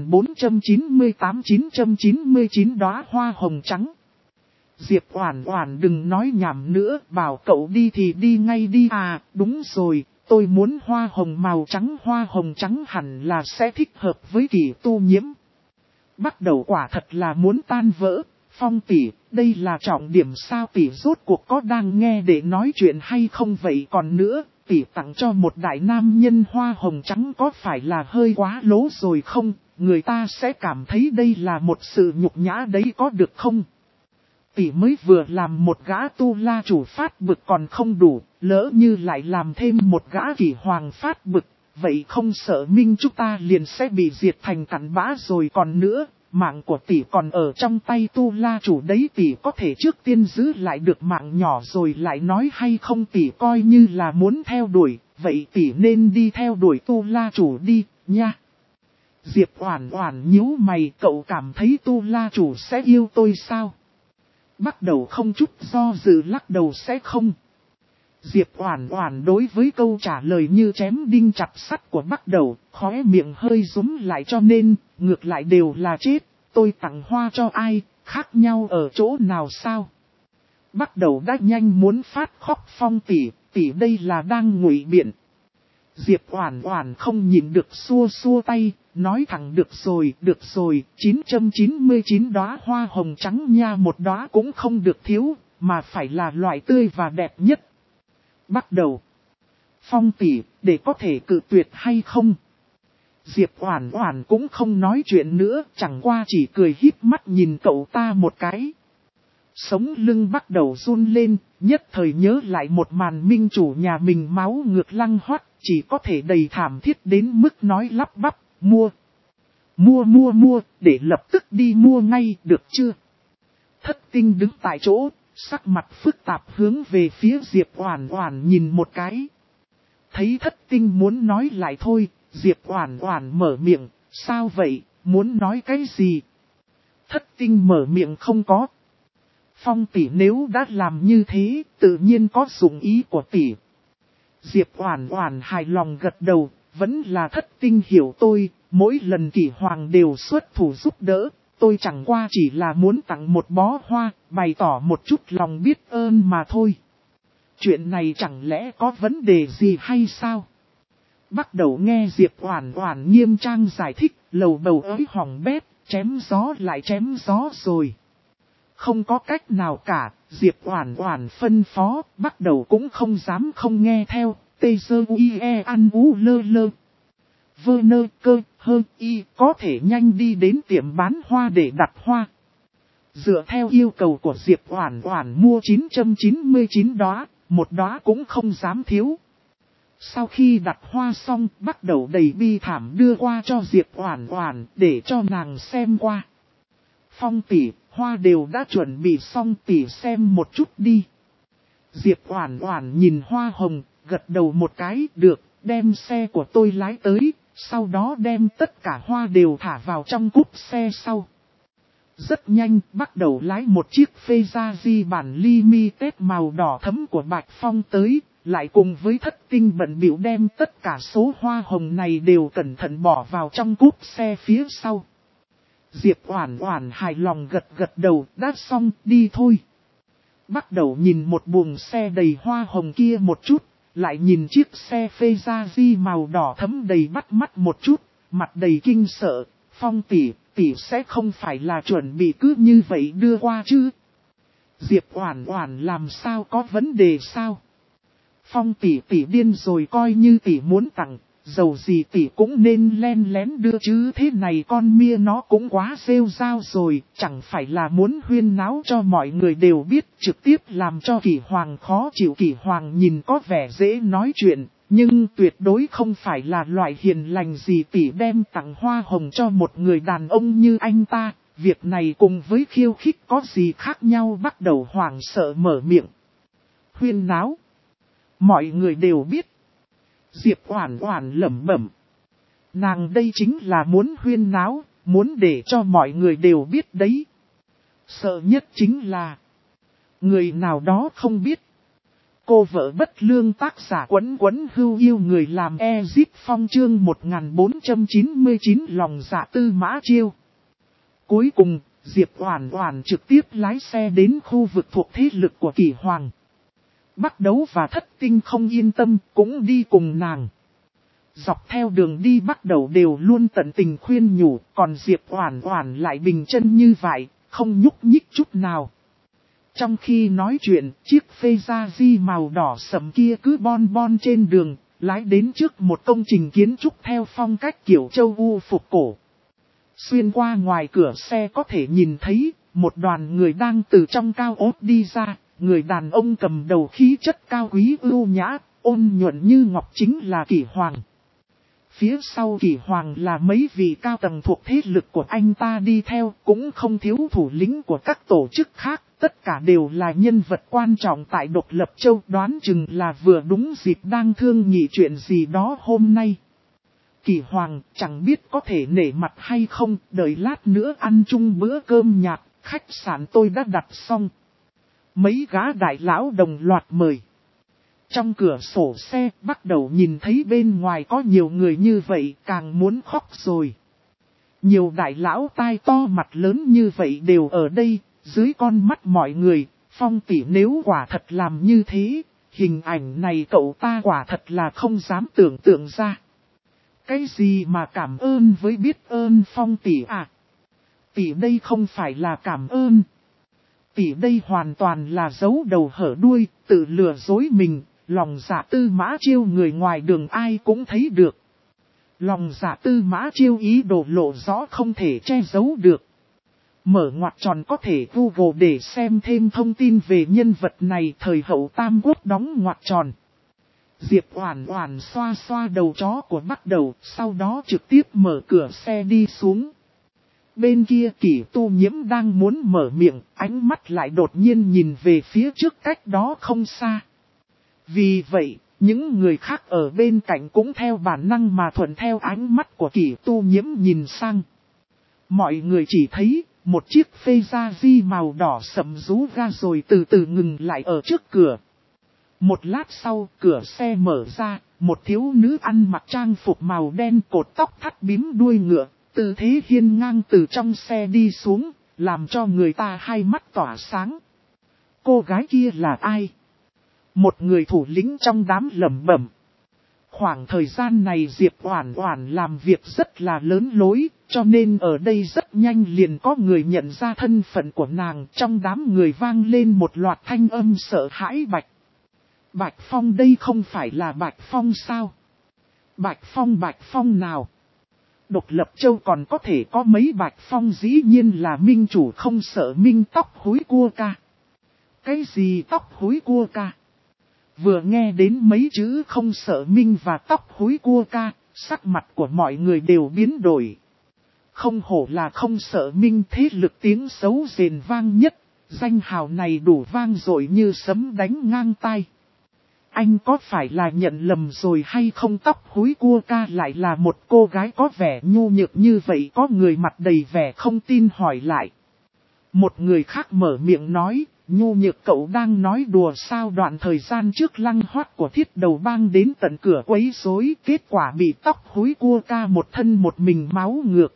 1498-999 đóa hoa hồng trắng. Diệp Oản Oản đừng nói nhảm nữa, bảo cậu đi thì đi ngay đi à, đúng rồi, tôi muốn hoa hồng trắng hẳn là sẽ thích hợp với Kỷ Tu Nhiễm. Bắt đầu quả thật là muốn tan vỡ, Phong tỷ, đây là trọng điểm sao tỷ rốt cuộc có đang nghe để nói chuyện hay không vậy còn nữa, tỷ tặng cho một đại nam nhân hoa hồng trắng có phải là hơi quá lố rồi không, người ta sẽ cảm thấy đây là một sự nhục nhã đấy có được không? Tỷ mới vừa làm một gã tu la chủ phát bực còn không đủ, lỡ như lại làm thêm một gã Kỷ Hoàng phát bực, vậy không sợ Minh chúng ta liền sẽ bị diệt thành cặn bã rồi còn nữa, mạng của tỷ còn ở trong tay tu la chủ đấy, tỷ có thể trước tiên giữ lại được mạng nhỏ rồi lại nói hay không, tỷ coi như là muốn theo đuổi, vậy tỷ nên đi theo đuổi tu la chủ đi, nha. Diệp Oản Oản nhíu mày, cậu cảm thấy tu la chủ sẽ yêu tôi sao? Bắt đầu không chút do dự lắc đầu sẽ không. Diệp Oản Oản đối với câu trả lời như chém đinh chặt sắt của Bắt Đầu, khóe miệng hơi rúm lại cho nên, ngược lại đều là chết, tôi tặng hoa cho ai, khác nhau ở chỗ nào sao? Bắt Đầu đã nhanh muốn phát khóc, Phong tỷ, tỷ đây là đang ngụy biện. Diệp Oản Oản không nhịn được xua xua tay, nói thẳng được rồi, 999 đóa hoa hồng trắng nha, một đóa cũng không được thiếu, mà phải là loại tươi và đẹp nhất. Bắt đầu. Phong tỷ, để có thể cự tuyệt hay không? Diệp Oản Oản cũng không nói chuyện nữa, chẳng qua chỉ cười híp mắt nhìn cậu ta một cái. Sống lưng Bắt Đầu run lên, nhất thời nhớ lại một màn minh chủ nhà mình máu ngược lăng hoắt, chỉ có thể đầy thảm thiết đến mức nói lắp bắp, mua, để lập tức đi mua ngay, được chưa? Thất Tinh đứng tại chỗ, sắc mặt phức tạp hướng về phía Diệp Oản Oản nhìn một cái. Thấy Thất Tinh muốn nói lại thôi, Diệp Oản Oản mở miệng, sao vậy, muốn nói cái gì? Thất Tinh mở miệng không có. Phong tỷ nếu đã làm như thế, tự nhiên có dụng ý của tỷ. Diệp Oản Oản hài lòng gật đầu, vẫn là Thất Tinh hiểu tôi, mỗi lần Kỷ Hoàng đều xuất thủ giúp đỡ, tôi chẳng qua chỉ là muốn tặng một bó hoa, bày tỏ một chút lòng biết ơn mà thôi. Chuyện này chẳng lẽ có vấn đề gì hay sao? Bắt Đầu nghe Diệp Oản Oản nghiêm trang giải thích, lầu bầu ới hỏng bét, chém gió lại chém gió rồi. Không có cách nào cả, Diệp Oản Oản phân phó, Bắt Đầu cũng không dám không nghe theo, tê sơ uie ăn ú lơ lơ. Vơ nơ cơ hơ y có thể nhanh đi đến tiệm bán hoa để đặt hoa. Dựa theo yêu cầu của Diệp Oản Oản mua 999 đóa, một đóa cũng không dám thiếu. Sau khi đặt hoa xong, Bắt Đầu đầy bi thảm đưa qua cho Diệp Oản Oản để cho nàng xem qua. Phong tỷ, hoa đều đã chuẩn bị xong, tỷ xem một chút đi. Diệp Oản Oản nhìn hoa hồng, gật đầu một cái, được, đem xe của tôi lái tới, sau đó đem tất cả hoa đều thả vào trong cúp xe sau. Rất nhanh, Bắt Đầu lái một chiếc Ferrari bản Limited màu đỏ thẫm của Bạch Phong tới, lại cùng với Thất Tinh bận bịu đem tất cả số hoa hồng này đều cẩn thận bỏ vào trong cúp xe phía sau. Diệp Oản Oản hài lòng gật đầu, đã xong, đi thôi. Bắt Đầu nhìn một buồng xe đầy hoa hồng kia một chút, lại nhìn chiếc xe Ferrari màu đỏ thẫm đầy bắt mắt một chút, mặt đầy kinh sợ, Phong tỷ, tỷ sẽ không phải là chuẩn bị cứ như vậy đưa qua chứ? Diệp Oản Oản làm sao có vấn đề sao? Phong tỷ điên rồi, coi như tỷ muốn tặng, dầu gì tỷ cũng nên len lén đưa chứ, thế này con mia nó cũng quá rêu rao rồi, chẳng phải là muốn huyên náo cho mọi người đều biết, trực tiếp làm cho Kỷ Hoàng khó chịu. Kỷ Hoàng nhìn có vẻ dễ nói chuyện, nhưng tuyệt đối không phải là loại hiền lành gì, tỷ đem tặng hoa hồng cho một người đàn ông như anh ta, việc này cùng với khiêu khích có gì khác nhau? Bắt Đầu hoảng sợ mở miệng. Huyên náo. Mọi người đều biết. Diệp Oản Oản lẩm bẩm. Nàng đây chính là muốn huyên náo, muốn để cho mọi người đều biết đấy. Sợ nhất chính là người nào đó không biết. Cô vợ bất lương tác giả Quấn Quấn Hưu yêu người làm Ezip Phong chương 1499 lòng dạ Tư Mã Chiêu. Cuối cùng, Diệp Oản Oản trực tiếp lái xe đến khu vực thuộc thế lực của Kỷ Hoàng. Bắc Đấu và Thất Tinh không yên tâm, cũng đi cùng nàng. Dọc theo đường đi Bắc Đấu đều luôn tận tình khuyên nhủ, còn Diệp Oản Oản lại bình chân như vậy, không nhúc nhích chút nào. Trong khi nói chuyện, chiếc phê gia di màu đỏ sẫm kia cứ bon bon trên đường, lái đến trước một công trình kiến trúc theo phong cách kiểu châu Âu phục cổ. Xuyên qua ngoài cửa xe có thể nhìn thấy, một đoàn người đang từ trong cao ốt đi ra, người đàn ông cầm đầu khí chất cao quý ưu nhã, ôn nhuận như ngọc chính là Kỷ Hoàng. Phía sau Kỷ Hoàng là mấy vị cao tầng thuộc thế lực của anh ta đi theo, cũng không thiếu thủ lĩnh của các tổ chức khác, tất cả đều là nhân vật quan trọng tại Độc Lập Châu, đoán chừng là vừa đúng dịp đang thương nghị chuyện gì đó hôm nay. Kỷ Hoàng chẳng biết có thể nể mặt hay không, đợi lát nữa ăn chung bữa cơm nhạt, khách sạn tôi đã đặt xong. Mấy gã đại lão đồng loạt mời. Trong cửa sổ xe, Bắt Đầu nhìn thấy bên ngoài có nhiều người như vậy, càng muốn khóc rồi. Nhiều đại lão tai to mặt lớn như vậy đều ở đây, dưới con mắt mọi người. Phong tỷ nếu quả thật làm như thế, hình ảnh này cậu ta quả thật là không dám tưởng tượng ra. Cái gì mà cảm ơn với biết ơn Phong tỷ à? Tỷ đây không phải là cảm ơn. Tỷ đây hoàn toàn là giấu đầu hở đuôi, tự lừa dối mình. Lòng dạ Tư Mã Chiêu người ngoài đường ai cũng thấy được. Lòng dạ Tư Mã Chiêu ý đồ lộ rõ không thể che giấu được. Mở ngoặc tròn có thể Google để xem thêm thông tin về nhân vật này. Thời hậu Tam Quốc đóng ngoặc tròn. Diệp Oản Oản xoa xoa đầu chó của Bắt Đầu, sau đó trực tiếp mở cửa xe đi xuống. Bên kia Kỷ Tu Nhiễm đang muốn mở miệng, ánh mắt lại đột nhiên nhìn về phía trước cách đó không xa. Vì vậy, những người khác ở bên cạnh cũng theo bản năng mà thuận theo ánh mắt của Kỷ Tu Nhiễm nhìn sang. Mọi người chỉ thấy, một chiếc phê gia di màu đỏ sẫm rú ga rồi từ từ ngừng lại ở trước cửa. Một lát sau, cửa xe mở ra, một thiếu nữ ăn mặc trang phục màu đen cột tóc thắt bím đuôi ngựa, tư thế hiên ngang từ trong xe đi xuống, làm cho người ta hai mắt tỏa sáng. Cô gái kia là ai? Một người thủ lĩnh trong đám lẩm bẩm. Khoảng thời gian này Diệp Oản Oản làm việc rất là lớn lối, cho nên ở đây rất nhanh liền có người nhận ra thân phận của nàng. Trong đám người vang lên một loạt thanh âm sợ hãi. Bạch Phong đây không phải là Bạch Phong sao? Bạch Phong nào? Độc Lập Châu còn có thể có mấy Bạch Phong, dĩ nhiên là minh chủ không sợ minh tóc húi cua ca. Cái gì tóc húi cua ca? Vừa nghe đến mấy chữ không sợ minh và tóc húi cua ca, sắc mặt của mọi người đều biến đổi. Không hổ là không sợ minh, thế lực tiếng xấu rền vang nhất, danh hào này đủ vang dội như sấm đánh ngang tai. Anh có phải là nhận lầm rồi hay không? Tóc húi cua ca lại là một cô gái có vẻ nhu nhược như vậy, có người mặt đầy vẻ không tin hỏi lại. Một người khác mở miệng nói, nhu nhược cậu đang nói đùa sao? Đoạn thời gian trước Lăng Hoát của Thiết Đầu Bang đến tận cửa quấy rối, kết quả bị tóc húi cua ca một thân một mình máu ngược.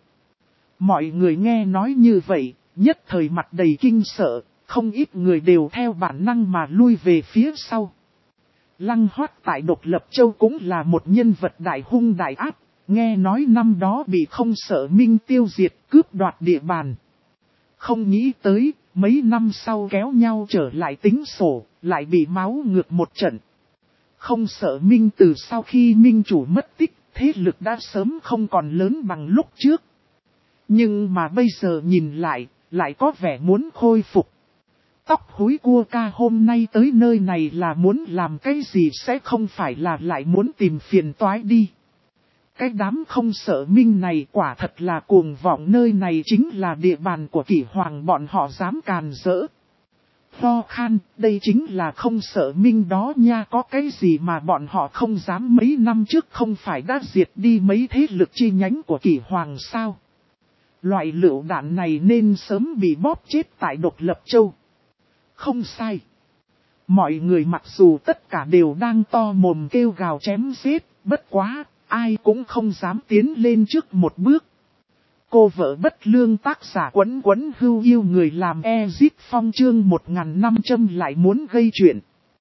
Mọi người nghe nói như vậy, nhất thời mặt đầy kinh sợ, không ít người đều theo bản năng mà lui về phía sau. Lăng Hoát tại Độc Lập Châu cũng là một nhân vật đại hung đại ác, nghe nói năm đó bị không sợ minh tiêu diệt, cướp đoạt địa bàn. Không nghĩ tới, mấy năm sau kéo nhau trở lại tính sổ, lại bị máu ngược một trận. Không sợ minh từ sau khi minh chủ mất tích, thế lực đã sớm không còn lớn bằng lúc trước. Nhưng mà bây giờ nhìn lại có vẻ muốn khôi phục. Tóc húi cua ca hôm nay tới nơi này là muốn làm cái gì, sẽ không phải là lại muốn tìm phiền toái đi. Cái đám không sợ minh này quả thật là cuồng vọng, nơi này chính là địa bàn của Kỷ Hoàng, bọn họ dám càn rỡ. Ho khan, đây chính là không sợ minh đó nha, có cái gì mà bọn họ không dám? Mấy năm trước không phải đã diệt đi mấy thế lực chi nhánh của Kỷ Hoàng sao? Loại lựu đạn này nên sớm bị bóp chết tại Độc Lập Châu. Không sai. Mọi người mặc dù tất cả đều đang to mồm kêu gào chém giết, bất quá, ai cũng không dám tiến lên trước một bước. Cô vợ bất lương tác giả Quấn Quấn Hưu yêu người làm Ezip Phong chương 1500 lại muốn gây chuyện.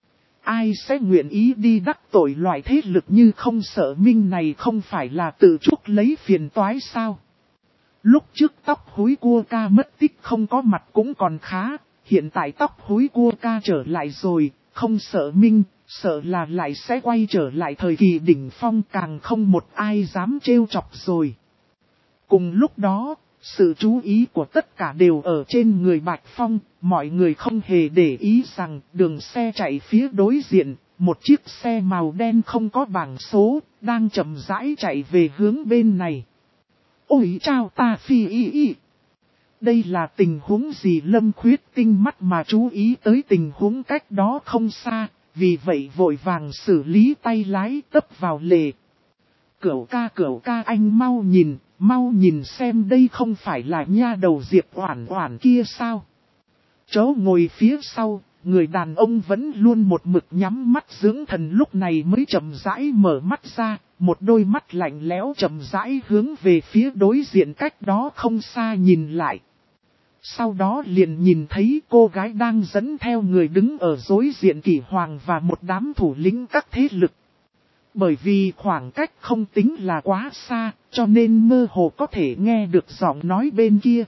Ai sẽ nguyện ý đi đắc tội loại thế lực như không sợ minh này, không phải là tự chuốc lấy phiền toái sao? Lúc trước tóc húi cua ca mất tích không có mặt cũng còn khá, hiện tại tóc húi cua ca trở lại rồi, không sợ minh, sợ là lại sẽ quay trở lại thời kỳ đỉnh phong, càng không một ai dám trêu chọc rồi. Cùng lúc đó, sự chú ý của tất cả đều ở trên người Bạch Phong, mọi người không hề để ý rằng đường xe chạy phía đối diện, một chiếc xe màu đen không có bảng số, đang chậm rãi chạy về hướng bên này. Ôi chao ta phi y y! Đây là tình huống gì? Lâm Khuyết tinh mắt mà chú ý tới tình huống cách đó không xa, vì vậy vội vàng xử lý tay lái tấp vào lề. Cửu ca anh mau nhìn xem đây không phải là nha đầu Diệp Oản Oản kia sao? Chỗ ngồi phía sau, người đàn ông vẫn luôn một mực nhắm mắt dưỡng thần lúc này mới chậm rãi mở mắt ra, một đôi mắt lạnh lẽo chậm rãi hướng về phía đối diện cách đó không xa nhìn lại. Sau đó liền nhìn thấy cô gái đang dẫn theo người đứng ở đối diện Kỷ Hoàng và một đám thủ lĩnh các thế lực. Bởi vì khoảng cách không tính là quá xa, cho nên mơ hồ có thể nghe được giọng nói bên kia.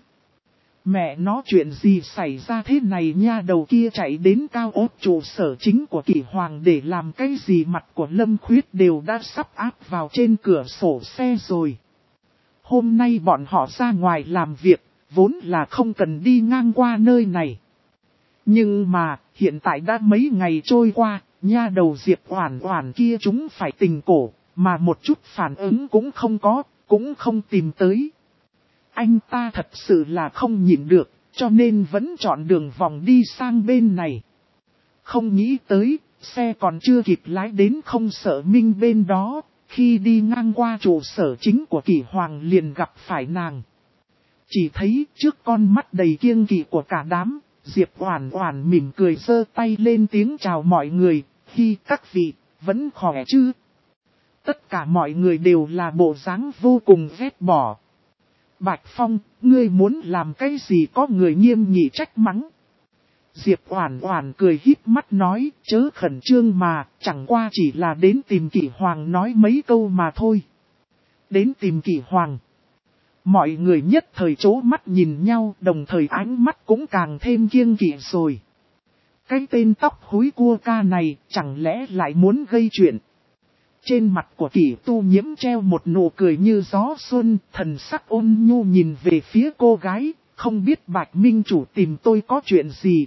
Mẹ nó chuyện gì xảy ra thế này nha, đầu kia chạy đến cao ốt trụ sở chính của Kỷ Hoàng để làm cái gì? Mặt của Lâm Khuyết đều đã sắp áp vào trên cửa sổ xe rồi. Hôm nay bọn họ ra ngoài làm việc, vốn là không cần đi ngang qua nơi này. Nhưng mà, hiện tại đã mấy ngày trôi qua, nha đầu Diệp Oản Oản kia chúng phải tình cổ, mà một chút phản ứng cũng không có, cũng không tìm tới. Anh ta thật sự là không nhịn được, cho nên vẫn chọn đường vòng đi sang bên này. Không nghĩ tới, xe còn chưa kịp lái đến không sợ minh bên đó, khi đi ngang qua trụ sở chính của Kỷ Hoàng liền gặp phải nàng. Chỉ thấy trước con mắt đầy kiêng kỵ của cả đám, Diệp Oản Oản mỉm cười giơ tay lên tiếng chào mọi người, hi các vị, vẫn khỏe chứ? Tất cả mọi người đều là bộ dáng vô cùng ghét bỏ. Bạch Phong, ngươi muốn làm cái gì? Có người nghiêm nghị trách mắng. Diệp Oản Oản cười híp mắt nói, chớ khẩn trương mà, chẳng qua chỉ là đến tìm Kỷ Hoàng nói mấy câu mà thôi. Đến tìm Kỷ Hoàng. Mọi người nhất thời chố mắt nhìn nhau, đồng thời ánh mắt cũng càng thêm kiêng kỵ rồi. Cái tên tóc húi cua ca này, chẳng lẽ lại muốn gây chuyện? Trên mặt của Kỷ Tu Nhiễm treo một nụ cười như gió xuân, thần sắc ôn nhu nhìn về phía cô gái, không biết Bạch Minh chủ tìm tôi có chuyện gì?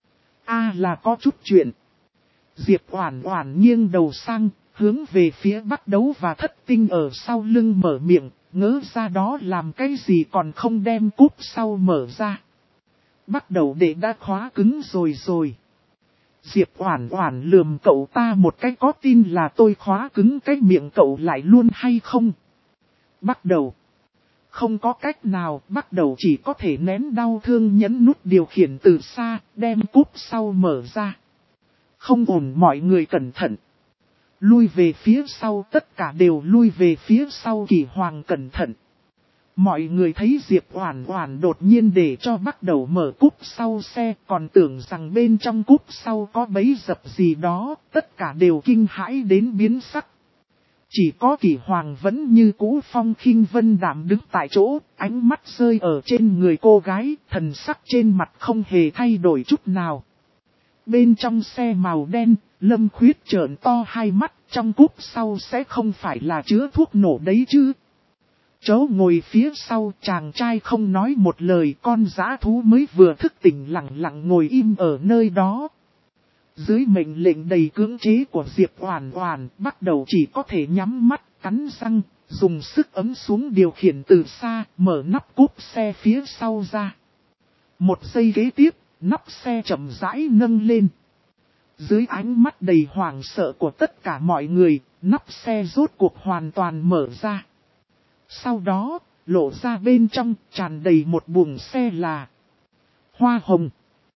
Là có chút chuyện. Diệp Oản Oản nghiêng đầu sang, hướng về phía Bắc Đấu và Thất Tinh ở sau lưng mở miệng, ngỡ ra đó làm cái gì còn không đem cúp sau mở ra. Bắc Đấu để đã khóa cứng rồi. Diệp Oản Oản lườm cậu ta một cái, có tin là tôi khóa cứng cái miệng cậu lại luôn hay không? Bắc Đấu. Không có cách nào, Bắc Đấu chỉ có thể nén đau thương nhấn nút điều khiển từ xa, đem cúp sau mở ra. Không ổn, mọi người cẩn thận. Lui về phía sau, tất cả đều lui về phía sau. Kỷ Hoàng cẩn thận. Mọi người thấy Diệp Oản Oản đột nhiên để cho Bắc Đấu mở cúp sau xe, còn tưởng rằng bên trong cúp sau có bẫy dập gì đó, tất cả đều kinh hãi đến biến sắc. Chỉ có Kỷ Hoàng vẫn như cũ phong khinh vân đạm đứng tại chỗ, ánh mắt rơi ở trên người cô gái, thần sắc trên mặt không hề thay đổi chút nào. Bên trong xe màu đen, Lâm Khuyết trợn to hai mắt, trong cúp sau sẽ không phải là chứa thuốc nổ đấy chứ? Chỗ ngồi phía sau, chàng trai không nói một lời, con dã thú mới vừa thức tỉnh lặng lặng ngồi im ở nơi đó. Dưới mệnh lệnh đầy cưỡng chế của Diệp Oản Oản, Bắc Đấu chỉ có thể nhắm mắt, cắn răng, dùng sức ấn xuống điều khiển từ xa, mở nắp cúp xe phía sau ra. Một giây kế tiếp, nắp xe chậm rãi nâng lên. Dưới ánh mắt đầy hoảng sợ của tất cả mọi người, nắp xe rốt cuộc hoàn toàn mở ra. Sau đó, lộ ra bên trong, tràn đầy một buồng xe là hoa hồng.